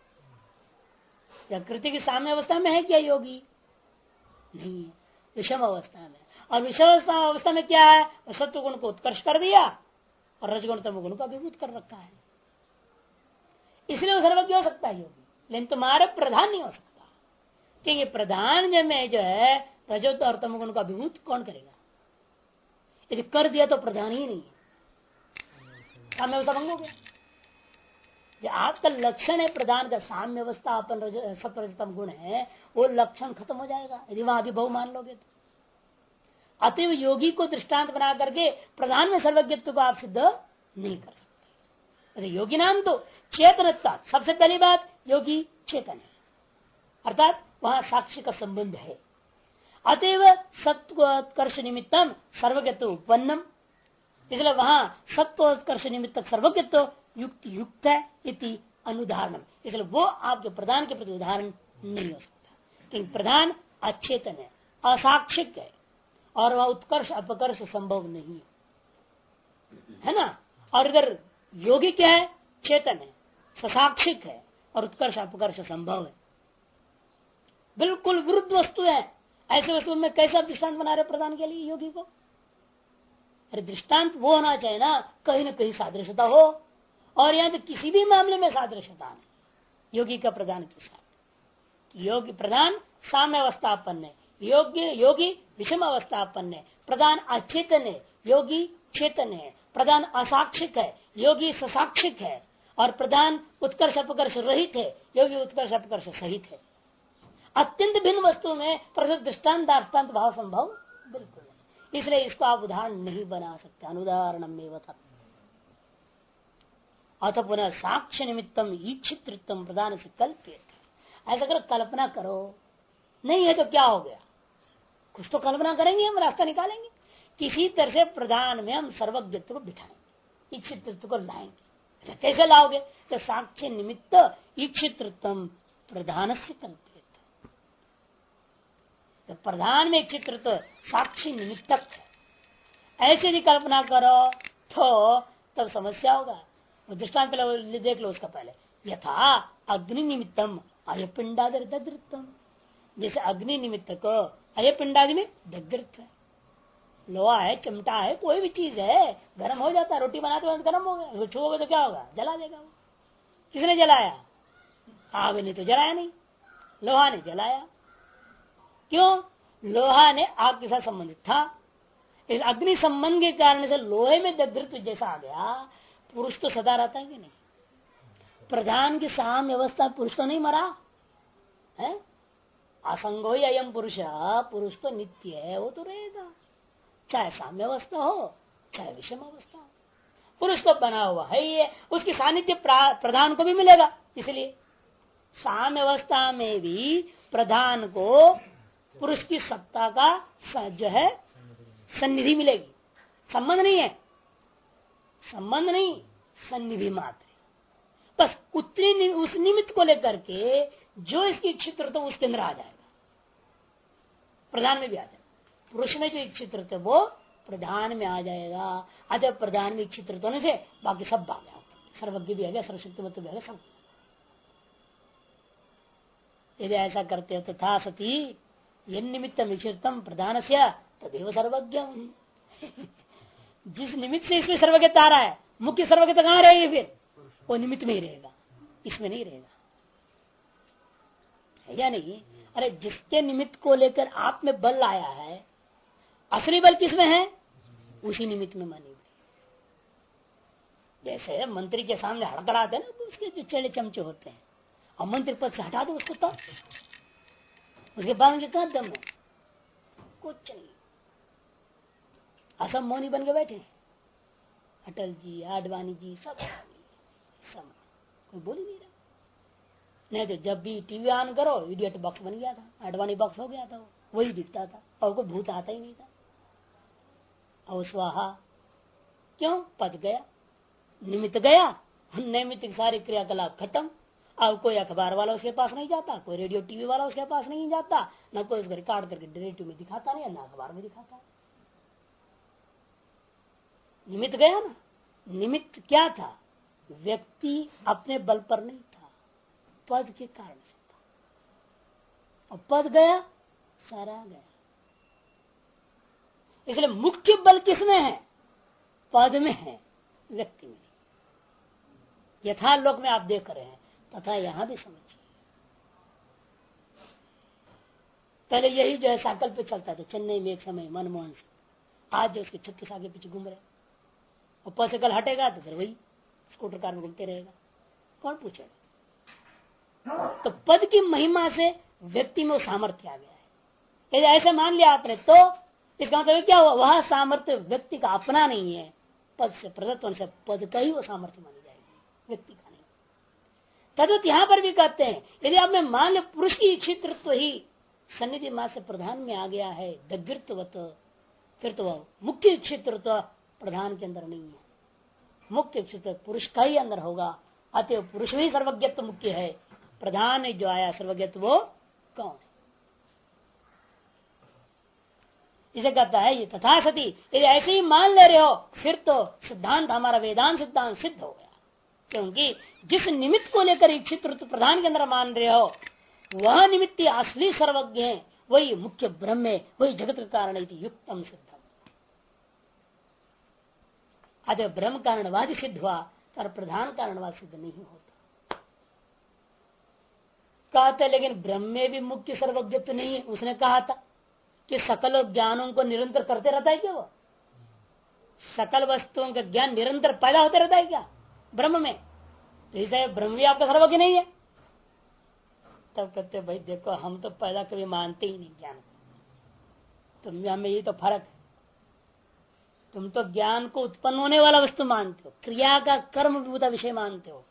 प्रकृति की साम्य अवस्था में है क्या योगी? नहीं, विषम अवस्था में। और विषम अवस्था में क्या है? सत्व गुण को उत्कर्ष कर दिया और रजगुण तम गुण को अभिभूत कर रखा है, इसलिए वो सर्वज्ञ हो सकता है योगी, लेकिन तुम्हारे प्रधान नहीं हो सकता, क्योंकि प्रधान में जो है रजो और तमगुण का अभिभूत कौन करेगा? यदि कर दिया तो प्रधान ही नहीं है, साम्य अवस्था भंग हो गया। जो आपका लक्षण है प्रधान का, साम्य अवस्था अपन सत्वरजतम गुण है, वो लक्षण खत्म हो जाएगा यदि वहां अभिभव मान लोगे तो। अतएव योगी को दृष्टांत बना करके प्रधान में सर्वज्ञत्व को आप सिद्ध नहीं कर सकते। अरे योगी नाम तो चेतनता, सबसे पहली बात योगी चेतन है, अर्थात वहां साक्षी का संबंध है। अतएव सत्वोत्कर्ष निमित्तम सर्वज्ञत्व उपन्नम, इसलिए वहां सत्वोत्कर्ष निमित्त सर्वज्ञत्व युक्ति युक्त है इति अनुदाहरणम, इसलिए वो आपके प्रधान के प्रति उदाहरण नहीं हो सकता, क्योंकि प्रधान अचेतन है, असाक्षिक है, और वह उत्कर्ष अपकर्ष संभव नहीं है ना। और इधर योगी क्या है? चेतन है, ससाक्षिक है, और उत्कर्ष अपकर्ष संभव है। बिल्कुल विरुद्ध वस्तु है, ऐसे वस्तु में कैसा दृष्टांत बना रहे प्रधान के लिए योगी को? अरे दृष्टांत वो होना चाहिए ना कहीं सादृश्यता हो, और यहां तो किसी भी मामले में सादृश्यता नहीं योगी का प्रधान के साथ। योगी प्रधान साम्य अवस्थापन्न है, योगी विषम अवस्थापन्न है, प्रधान अचेतन है, योगी चेतन है, प्रधान असाक्षिक है, योगी ससाक्षिक है, और प्रधान उत्कर्ष अपकर्ष रहित है, योगी उत्कर्ष अपकर्ष सहित है। अत्यंत भिन्न वस्तु में प्रसिद्ध दृष्टांत भाव संभव बिल्कुल नहीं, इसलिए इसको आप उदाहरण नहीं बना सकते, अनुदाहरणम में अथ पुनः साक्ष्य निमित्तम ईक्षितृत्वम प्रधान से कल्पित। ऐसा करो, कल्पना करो, नहीं है तो क्या हो गया, कुछ तो कल्पना करेंगे, हम रास्ता निकालेंगे, किसी तरह से प्रधान में हम सर्वज्ञत्व को बिठाएंगे, ईक्षितृत्व को लाएंगे। कैसे लाओगे? तो साक्ष्य निमित्त ईक्षितृत्वम प्रधान से कल्पित, तो प्रधान में ईक्षितृत्व साक्षी निमित्तक है, ऐसे भी कल्पना करो तो तब समस्या होगा। दृष्टांत देख लो उसका पहले, यथा अग्नि निमित्तम अयपिंडादि दग्धृत्वम, जैसे अग्नि निमित्त को अयपिंडादि में दग्धृत्व है। लोहा है, चिमटा है, कोई भी चीज है, गर्म हो जाता है, रोटी बनाते वक्त गर्म हो गया, छुओगे तो क्या होगा? जला देगा वो। किसने जलाया? आग ने तो जलाया नहीं, लोहा ने जलाया। क्यों? लोहा ने आग के साथ संबंधित था, इस अग्नि संबंध के कारण से लोहे में दग्धृत्व जैसा आ गया। पुरुष तो सदा रहता है कि नहीं? प्रधान की साम्य अवस्था पुरुष तो नहीं मरा है, असंगो ही अयम पुरुष, पुरुष तो नित्य है, वो तो रहेगा, चाहे साम्य अवस्था हो चाहे विषम अवस्था हो, पुरुष तो बना हुआ है ये, उसकी सानिध्य प्रधान को भी मिलेगा। इसलिए साम्य अवस्था में भी प्रधान को पुरुष की सत्ता का जो है सन्निधि मिलेगी। संबंध नहीं है, संबंध नहीं, सन्निधि मात्र, बस उतनी उस निमित्त को लेकर के जो इसकी इच्छित तो उसके अंदर आ जाएगा, प्रधान में भी आ जाएगा। पुरुष में जो इच्छित है वो प्रधान में आ जाएगा। अतः प्रधान में इच्छित होने से बाकी सब आ गया, सर्वज्ञ भी आ गया, सर्वशक्तिमत्व भी आ गया, सब। यदि ऐसा करते हो तो था सती ये निमित्त विचितम प्रधान से तदेव सर्वज्ञम। जिस निमित्त से इसमें सर्वज्ञता आ रहा है, मुख्य सर्वज्ञता कहाँ रहेगी? फिर वो निमित्त में ही रहेगा, इसमें नहीं रहेगा, है या नहीं? अरे जिसके निमित्त को लेकर आप में बल आया है, असली बल किसमें है? उसी निमित्त में मानी। जैसे मंत्री के सामने हड़कड़ाते हैं ना, उसके जो चेले चमचे होते हैं, और मंत्री पद से हटा दो उसको, तब उसके बाद उनके कहा दम है, कुछ नहीं, असम मौनी बन के बैठे, अटल जी, आडवाणी जी, सब कोई बोल ही नहीं रहा। नहीं तो जब भी टीवी ऑन करो इडियट बॉक्स बन गया था, आडवाणी बॉक्स हो गया था, वही दिखता था, और कोई भूत आता ही नहीं था। और स्वाहा क्यों? पद गया, निमित्त गया, नैमित्तिक सारी क्रियाकलाप खत्म। अब कोई अखबार वाला उसके पास नहीं जाता, कोई रेडियो टीवी वाला उसके पास नहीं जाता, न कोई उसको रिकॉर्ड करके डायरेक्टिव में दिखाता नहीं, ना अखबार में दिखाता। निमित्त गया ना। निमित्त क्या था? व्यक्ति अपने बल पर नहीं था, पद के कारण से था। और पद गया, सारा गया। इसलिए मुख्य बल किसमें है? पद में है, व्यक्ति में। यथा लोक में आप देख रहे हैं, तथा यहां भी समझिए। पहले यही जो है साइकिल पे चलता था चेन्नई में एक समय मनमोहन सिंह, आज जो उसके 36 आगे पीछे घूम रहे, ऊपर से कल हटेगा तो फिर वही स्कूटर कार में घूमते रहेगा, कौन पूछेगा? तो पद की महिमा से व्यक्ति में वो सामर्थ्य आ गया है। यदि ऐसे मान लिया आपने तो इसका मतलब क्या हुआ? वह सामर्थ्य व्यक्ति का अपना नहीं है, पद से प्रदत्त से पद का ही वो सामर्थ्य मानी जाएगी, व्यक्ति का नहीं। तदुत यहां पर भी कहते हैं यदि आपने मान लिया पुरुष की इच्छितृत्व ही सन्निधि मां से प्रधान में आ गया है दग्गित्वत, फिर तो वह मुख्य इच्छितृत्व प्रधान के अंदर नहीं है, मुख्य इच्छित पुरुष का ही अंदर होगा। अतः पुरुष ही सर्वज्ञत्व मुख्य है, प्रधान जो आया सर्वज्ञत्व वो कौन है? इसे कहता है ये तथा सती यदि ऐसे ही मान ले रहे हो फिर तो सिद्धांत हमारा वेदांत सिद्धांत सिद्ध हो गया। क्योंकि जिस निमित्त को लेकर इच्छित ऋतु प्रधान के अंदर मान रहे हो वह निमित्त असली सर्वज्ञ है, वही मुख्य ब्रह्म है, वही जगत का कारण युक्तम सिद्धम। अतः ब्रह्म कारणवाद सिद्ध हुआ और प्रधान कारणवाद सिद्ध नहीं होता। कहते लेकिन ब्रह्म में भी मुख्य सर्वज्ञत्व नहीं है। उसने कहा था कि सकल ज्ञानों को निरंतर करते रहता है क्या? वो सकल वस्तुओं का ज्ञान निरंतर पैदा होते रहता है क्या ब्रह्म में? तो इसे ब्रह्म भी आपका सर्वज्ञ नहीं है। तब कहते भाई देखो हम तो पैदा कभी मानते ही नहीं ज्ञान को, तुम हमें ये तो फर्क है। तुम तो ज्ञान को उत्पन्न होने वाला वस्तु मानते हो, क्रिया का कर्म विभूता विषय मानते हो,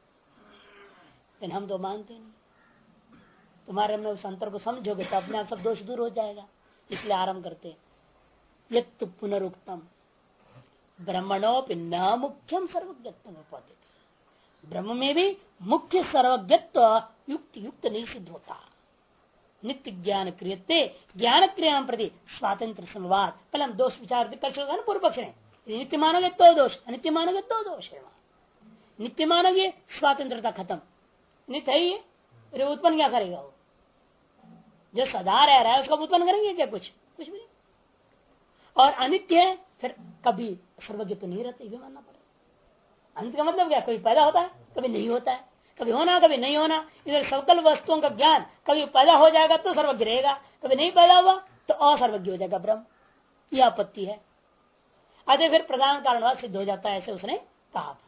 लेकिन हम तो मानते नहीं। तुम्हारे में उस अंतर को समझोगे तो अपने आप सब दोष दूर हो जाएगा। इसलिए आरंभ करते यत् पुनरुक्तम ब्रह्मणोपि न मुख्यम सर्वज्ञत्व उपपद्यते। ब्रह्म में भी मुख्य सर्वज्ञत्व युक्त युक्त नहीं सिद्ध होता। नित्य ज्ञान क्रियते ज्ञान क्रिया प्रति स्वातंत्र संवाद। पहले हम दोष विचार कर चुके हैं पूर्व पक्ष ने। नित्य मानोगे तो दोष, अनित्य मानोगे तो दोष है। नित्य मानोगे स्वातंत्रता खत्म, नित्य है ही उत्पन्न क्या करेगा? वो जो सदा रह रहा है उसका उत्पन्न करेंगे क्या? कुछ भी नहीं। और अनित्य है फिर कभी सर्वज्ञ तो नहीं रहता, ये भी मानना पड़ेगा। अनित्य का मतलब क्या? कभी पैदा होता है कभी नहीं होता है, कभी होना कभी नहीं होना। इधर सकल वस्तुओं का ज्ञान कभी पैदा हो जाएगा तो सर्वज्ञ रहेगा, कभी नहीं पैदा हुआ तो असर्वज्ञ हो जाएगा ब्रह्म। यह आपत्ति है। अतः फिर प्रधान कारणवाद सिद्ध हो जाता है, ऐसे उसने कहा था।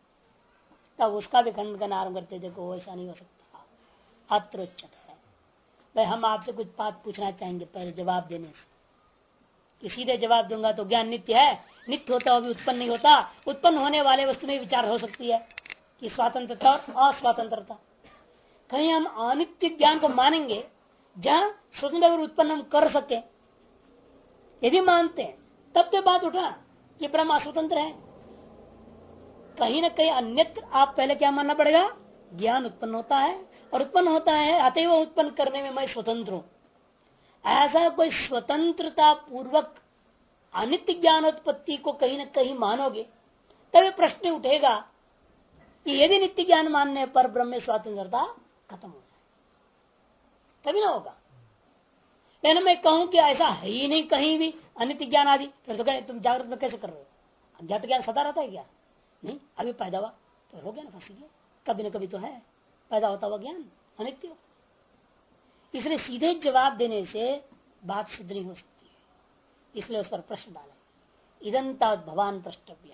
तब उसका भी खंडन करना आरम्भ करते, देखो ऐसा नहीं हो सकता। अत्र उच्चत है भाई, हम आपसे कुछ बात पूछना चाहेंगे पहले जवाब देने से। कि सीधे जवाब दूंगा तो ज्ञान नित्य है, नित्य होता हुआ भी उत्पन्न नहीं होता। उत्पन्न होने वाले वस्तु में विचार हो सकती है कि स्वातंत्रता और अस्वातंत्रता। कहीं हम अनित्य ज्ञान को मानेंगे जहां स्वतंत्र उत्पन्न हम कर सके, यदि मानते हैं तब तो बात उठा कि ब्रह्म स्वतंत्र है। कहीं न कहीं अन्यत्र आप पहले क्या मानना पड़ेगा? ज्ञान उत्पन्न होता है और उत्पन्न होता है अतएव उत्पन्न करने में मैं स्वतंत्र हूं। ऐसा कोई स्वतंत्रता पूर्वक अनित्य ज्ञानोत्पत्ति को कहीं न कहीं मानोगे तभी प्रश्न उठेगा कि यदि नित्य ज्ञान मानने पर ब्रह्म में स्वतंत्रता खत्म हो जाए तभी ना होगा। लेकिन मैं कहूं कि ऐसा है ही नहीं कहीं भी अनित्य ज्ञान आदि, फिर तो कहें तुम जागृत में कैसे कर रहे हो? अज्ञात ज्ञान सदा रहता है क्या? नहीं, अभी पैदा हुआ तो हो गया ना, फंस गया। कभी न कभी तो है पैदा होता हुआ ज्ञान अनित्य। इसलिए सीधे जवाब देने से बात सिद्ध नहीं हो सकती है, इसलिए उस पर प्रश्न डाले। इदंता भगवान प्रष्टव्य,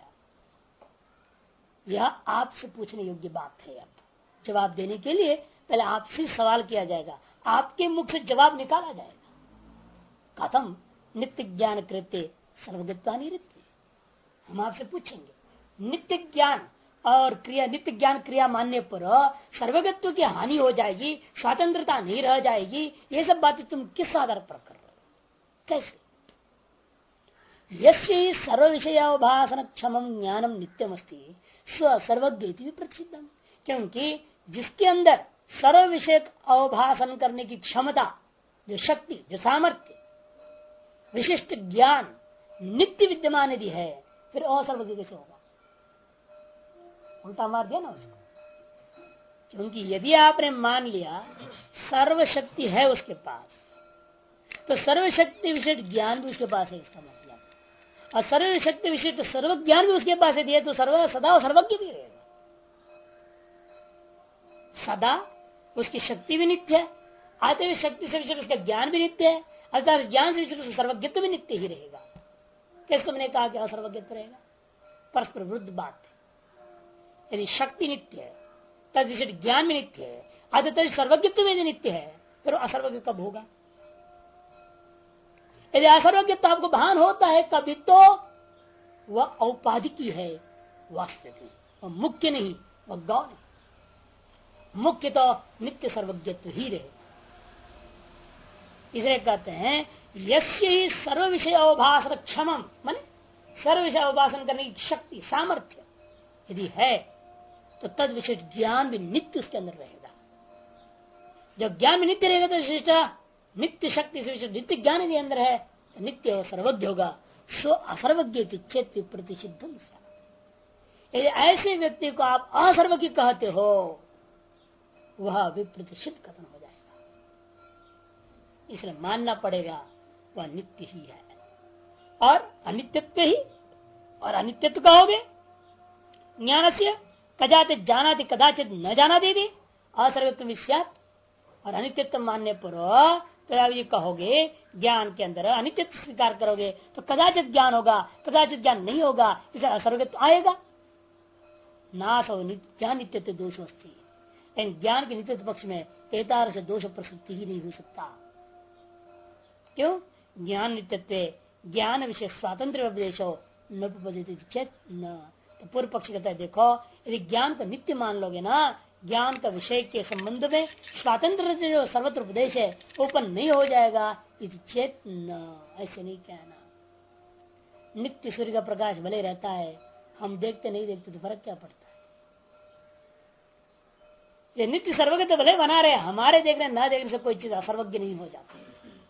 यह आपसे पूछने योग्य बात है। अब जवाब देने के लिए पहले आपसे सवाल किया जाएगा, आपके मुख से जवाब निकाला जाएगा। कथम नित्य ज्ञान कृत्य सर्वज्ञता निवृत्ति। हम आपसे पूछेंगे नित्य ज्ञान और क्रिया, नित्य ज्ञान क्रिया मानने पर सर्वज्ञत्व की हानि हो जाएगी, स्वतंत्रता नहीं रह जाएगी, ये सब बातें तुम किस आधार पर कर रहे हो? कैसे? यस्य सर्व विषयावभासन क्षमम ज्ञानम नित्यमस्ति स्व सर्वज्ञ प्रसिद्धम, क्योंकि जिसके अंदर सर्व विषय अवभाषण करने की क्षमता, जो शक्ति, जो सामर्थ्य, विशिष्ट ज्ञान नित्य विद्यमान यदि है, फिर असर्वज्ञ कैसे होगा? उल्टा मार दिया ना उसको। क्योंकि यदि आपने मान लिया सर्वशक्ति है उसके पास, तो सर्वशक्ति विशिष्ट ज्ञान भी उसके पास है, इसका मतलब, और सर्वशक्ति विशिष्ट सर्व ज्ञान भी उसके पास है, तो सर्व सदा सर्वज्ञ भी रहेगा। सदा उसकी शक्ति भी नित्य है, आते हुए शक्ति से विशिष्ट उसका ज्ञान भी नित्य है, अर्थात ज्ञान से विशिष्ट सर्वज्ञत्व भी नित्य ही रहेगा। कैसे तुमने कहा कि असर्वज्ञत्व रहेगा? परस्पर विरुद्ध बात है। यदि शक्ति नित्य है, तद विशिष्ट ज्ञान भी नित्य है, आते सर्वज्ञत्व भी नित्य है, फिर असर्वज्ञ कब होगा? यदि असर्वज्ञत्व आपको भान होता है कभी, तो वह औपाधिकी है, वास्तविक वह मुख्य नहीं, वह गौण है। मुख्य तो नित्य सर्वज्ञत्व ही रहे। इसलिए कहते हैं यस्य ही सर्व विषय अवभाषण क्षमम, माने सर्व विषय अवभाषण करने की शक्ति, सामर्थ्य यदि है, तो तद विशिष्ट ज्ञान भी नित्य उसके अंदर रहेगा। जब ज्ञान में नित्य रहेगा तो विशिष्ट नित्य शक्ति से विशिष्ट नित्य ज्ञान यदि अंदर है, तो नित्य और सर्वज्ञ होगा। सो असर्वज्ञ की चेत प्रतिषिद्ध। यदि ऐसे व्यक्ति को आप असर्वज्ञ कहते हो, वह विप्रतिषिद्ध कथन हो जाएगा। इसलिए मानना पड़ेगा वह नित्य ही है, और अनित्यत्व ही, और अनित्यत्व कहोगे ज्ञान से कदाचित जानाति कदाचित न जानाति थी असर्वत्व विषयात, और अनित्यत्व मानने पर तो आप ये कहोगे ज्ञान के अंदर अनित्यत्व स्वीकार करोगे तो कदाचित ज्ञान होगा, कदाचित ज्ञान नहीं होगा, इसे असर्वत्व आएगा। नाश हो ज्ञान नित्यत्व दोष वस्ती, लेकिन ज्ञान के नित्य पक्ष में एतार से दोष प्रसुप्ति ही नहीं हो सकता। क्यों? ज्ञान नित्यत्व ज्ञान विषय स्वातंत्र उपदेश चेत न। तो पूर्व पक्ष कहता है देखो, यदि ज्ञान को नित्य मान लोगे ना, ज्ञान का विषय के संबंध में स्वतंत्र जो सर्वत्र उपदेश है ओपन नहीं हो जाएगा, चेत न, ऐसे नहीं कहना। नित्य सूर्य का प्रकाश भले रहता है, हम देखते नहीं देखते तो फर्क क्या पड़ता है? ये नित्य सर्वज्ञ तो भले बना रहे, हमारे देखने न देखने से कोई चीज असर्वज्ञ नहीं हो जाती।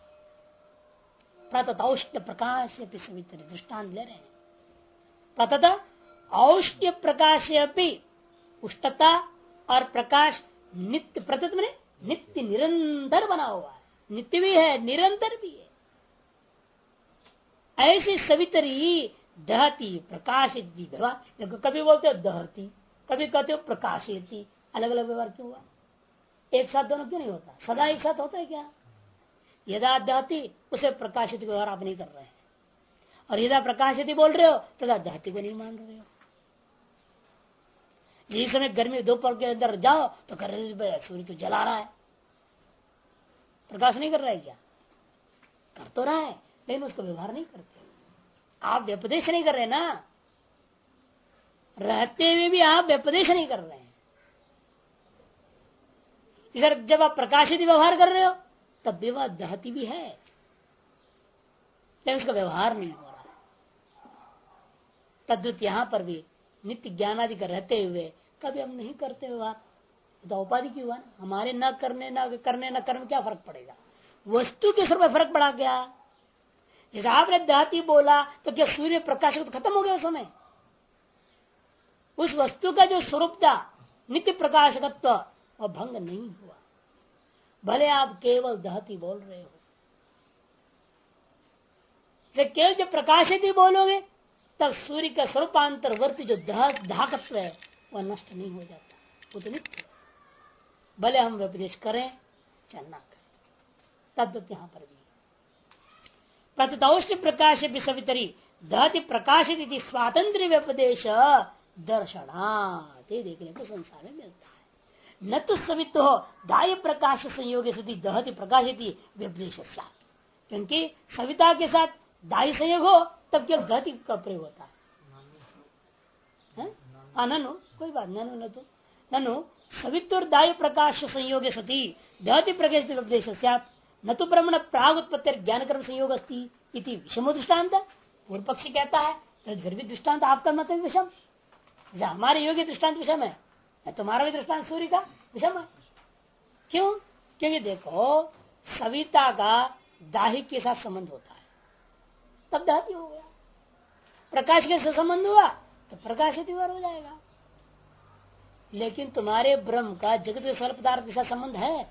प्रतत औष्ण्य प्रकाश दृष्टांत ले रहे हैं। प्रतत औष्ण्य प्रकाश उष्णता और प्रकाश नित्य, प्रतत में नित्य निरंतर बना हुआ है, नित्य भी है निरंतर भी है। ऐसी सवितरी दहती प्रकाशित, कभी बोलते हो दहती, कभी कहते हो प्रकाशित, अलग अलग व्यवहार क्यों हुआ? एक साथ दोनों क्यों नहीं होता? सदा एक साथ होता है क्या? यदा दहती उसे प्रकाशित व्यवहार आप नहीं कर रहे हैं, और यदा प्रकाशित बोल रहे हो तदा दहती को नहीं मान रहे हो। जिस समय गर्मी दोपहर के अंदर जाओ तो कर सूर्य तो जला रहा है, प्रकाश नहीं कर रहा है क्या? कर तो रहा है, लेकिन उसको व्यवहार नहीं करते। आप व्यपदेश नहीं कर रहे ना, रहते हुए भी आप व्यपदेश नहीं कर रहे हैं। इधर जब आप प्रकाशित व्यवहार कर रहे हो तब विवाह दहती भी है, लेकिन उसका व्यवहार नहीं हो रहा है। तद्वत यहां पर भी नित्य ज्ञान आदि का रहते हुए कभी हम नहीं करते व्यवहार, तो उपाधि क्यों हुआ ना? हमारे न करने न करने न करने क्या फर्क पड़ेगा? वस्तु के स्वरूप में फर्क पड़ा क्या? जैसे आपने दहती बोला तो क्या सूर्य प्रकाश तो खत्म हो गया उस समय? उस वस्तु का जो स्वरूप था नित्य प्रकाशकत्व वह भंग नहीं हुआ, भले आप केवल दहती बोल रहे हो। केवल जब प्रकाशित ही बोलोगे तब सूर्य का स्वरूपांतरवर्ती जो धाकत्व है वह नष्ट नहीं हो जाता, वो तो नित्य। भले हम व्यपदेश करें चलना करें, तद्वत यहां पर भी प्रततौष्ण्य प्रकाश सवितरी दहति प्रकाशित स्वातंत्र व्यपदेश दर्शनात् देखने को संसार में मिलता है। न तो सवित हो दाय प्रकाश संयोग सती दहति प्रकाशित व्यपदेश, क्योंकि सविता के साथ दाई संयोग हो तब क्या दहति का प्रयोग होता है? ननु कोई बात, ननु न तो ननु सवित्व दाय प्रकाश संयोग सती दहति प्रकाशित व्यपदेश न तो ब्रह्मण प्राग उत्पत्ति ज्ञान कर्म संयोग अस्ति इति विषम दृष्टान्त। पूर्व पक्षी कहता है तो फिर भी दृष्टांत आपका मत है विषम, हमारे योग्य दृष्टांत विषम है, तुम्हारा भी दृष्टांत सूर्य का विषम है। क्यों? क्योंकि देखो सविता का दाही के साथ संबंध होता है तब दाही हो गया, प्रकाश के साथ संबंध हुआ तो प्रकाशित हो जाएगा। लेकिन तुम्हारे ब्रह्म का जगत के सरल पदार्थ के साथ संबंध है।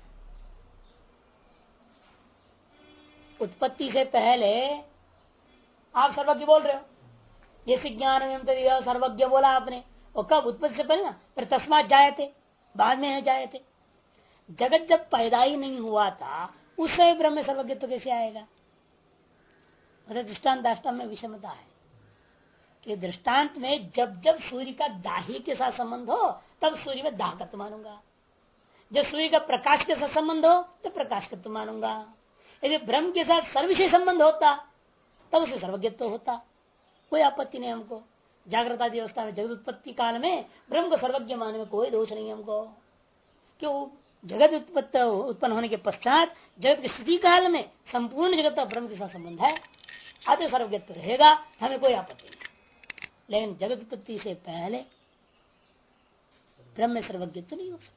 उत्पत्ति से पहले आप सर्वज्ञ बोल रहे हो, जैसे ज्ञान में सर्वज्ञ बोला आपने, और कब? उत्पत्ति से पहले ना, फिर तस्मात जाए थे, बाद में जाए थे। जगत जब पैदा ही नहीं हुआ था उससे ब्रह्म में सर्वज्ञत्व तो कैसे आएगा? मतलब दृष्टांत दाष्टान में विषमता है कि दृष्टांत में जब जब सूर्य का दाही के साथ संबंध हो तब सूर्य में दाहकत्व मानूंगा, जब सूर्य का प्रकाश के साथ संबंध हो तो प्रकाशकत्व मानूंगा। यदि ब्रह्म के साथ सर्वविषय संबंध होता तब उसे सर्वज्ञत्व होता, कोई आपत्ति नहीं हमको। जागृत अवस्था में जगत उत्पत्ति काल में ब्रह्म को सर्वज्ञ मानने में कोई दोष नहीं हमको। क्यों? जगत उत्पन्न होने के पश्चात जगत की स्थिति काल में संपूर्ण जगत का ब्रह्म के साथ संबंध है, अतः सर्वज्ञत्व रहेगा, हमें कोई आपत्ति नहीं। लेकिन जगत उत्पत्ति से पहले ब्रह्म में सर्वज्ञत्व नहीं हो सकता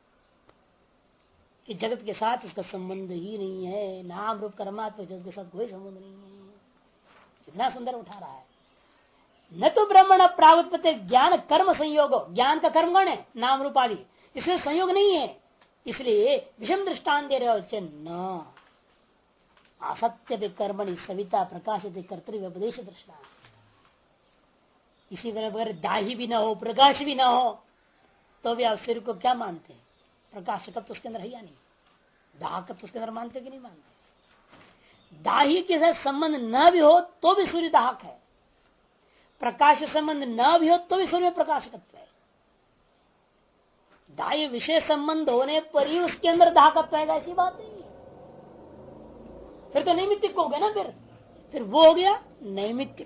कि जगत के साथ उसका संबंध ही नहीं है। नाम रूप कर्मात्मक जगत के साथ कोई संबंध नहीं है। इतना सुंदर उठा रहा है। न तो ब्रह्मण प्रागुत्पत्ति ज्ञान कर्म संयोग, ज्ञान का कर्म गण है नाम रूप आदि, इसमें संयोग नहीं है, इसलिए विषम दृष्टान दे रहे हो। न असत्य कर्मणि सविता प्रकाशित कर्तव्य उपदेश दृष्टान। इसी तरह अगर दाही भी ना हो प्रकाश भी ना हो तो भी आप सिर को क्या मानते हैं? प्रकाशकत्व तो उसके अंदर है या नहीं? दाहकत्व उसके अंदर मानते कि नहीं मानते? दाही के साथ संबंध न भी हो तो भी सूर्य दाहक है, प्रकाश संबंध न भी हो तो भी सूर्य में प्रकाशकत्व है। दाह्य विषय संबंध होने पर ही उसके अंदर दाहकत्व आएगा, ऐसी बात नहीं है। फिर तो नैमित्तिक हो गया ना, फिर वो हो गया नैमित्तिक।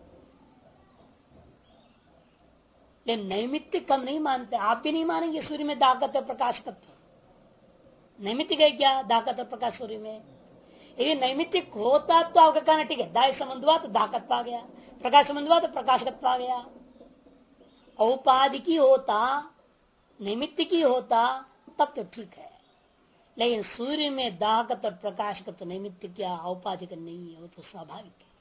लेकिन नैमित्तिक हम नहीं मानते, आप भी नहीं मानेंगे सूर्य में दाहकत्व प्रकाशकत्व। नैमित्तिक है क्या दाहकत्व प्रकाश सूर्य में? यदि नैमित्तिक होता तो आपका कहना ठीक है, दाह्य संबंध हुआ तो दाहकत्व आ गया, प्रकाश संबंध हुआ तो प्रकाशकत्व आ गया। औपाधिकी होता, नैमित्तिक ही होता तब तो ठीक है। लेकिन सूर्य में दाहकत्व और प्रकाशकत्व नैमित्तिक या औपाधिक नहीं है, वो तो स्वाभाविक है।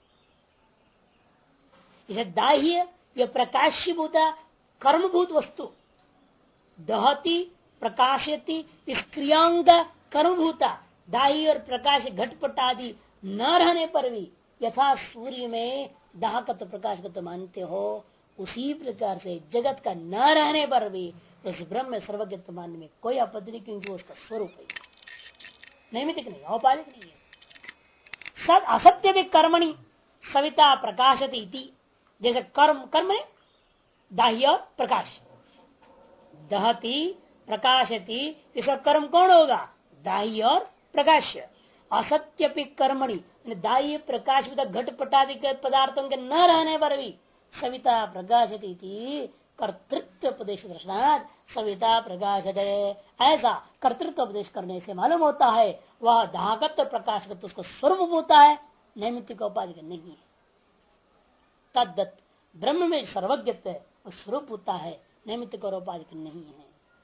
इसे दाह्य या प्रकाशीभूता कर्मभूत वस्तु दहती प्रकाशयती, इस क्रियाओं का कर्मभूता दाही और प्रकाश घटपट आदि न रहने पर भी यथा सूर्य में दाहकत्व प्रकाशकत्व मानते हो, उसी प्रकार से जगत का न रहने पर भी उस ब्रह्म में सर्वज्ञत्व मानने में कोई आपत्ति नहीं, क्योंकि उसका स्वरूप है, नैमित्तिक नहीं, औपाधिक नहीं है। सद असत्य भी कर्मणि सविता प्रकाशती इति, जैसे कर्म ने दाह्य और प्रकाश, दहती प्रकाशती, इसका कर्म कौन होगा? दाह्य और प्रकाश। असत्य कर्मणि दाह्य प्रकाश घटपटादि के पदार्थों के न रहने पर भी सविता प्रकाशती कर्तृत्व उपदेश दर्शनात् सविता प्रकाशते, ऐसा कर्तृत्व उपदेश करने से मालूम होता है वह दाहकत्व प्रकाशकत्व उसको स्वरूप होता है, नैमित्तिक औपाधिक नहीं है। तद्दत ब्रह्म में सर्वज्ञत्व स्वरूप होता है, नैमित्तिक और औपाधिक नहीं है।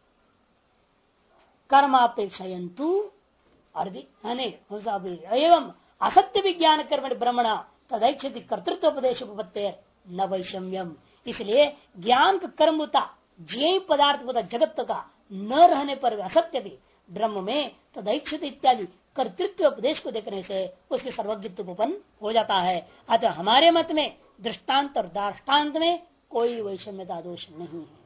कर्मापेक्षयन्तु एवं असत्य विज्ञान कर्म ब्रह्मण तदैक्षति कर्तृत्वोपदेश उपपत्ति न वैषम्यम, इसलिए ज्ञान का कर्म होता ज्ञेय पदार्थ होता जगत का न रहने पर असत्य भी ब्रह्म में तदैक्षित इत्यादि कर्तृत्व उपदेश को देखने से उसके सर्वज्ञत्व उपन्न हो जाता है। अतः हमारे मत में दृष्टांत और दाष्टान्त में कोई वैषम्यता दोष नहीं है।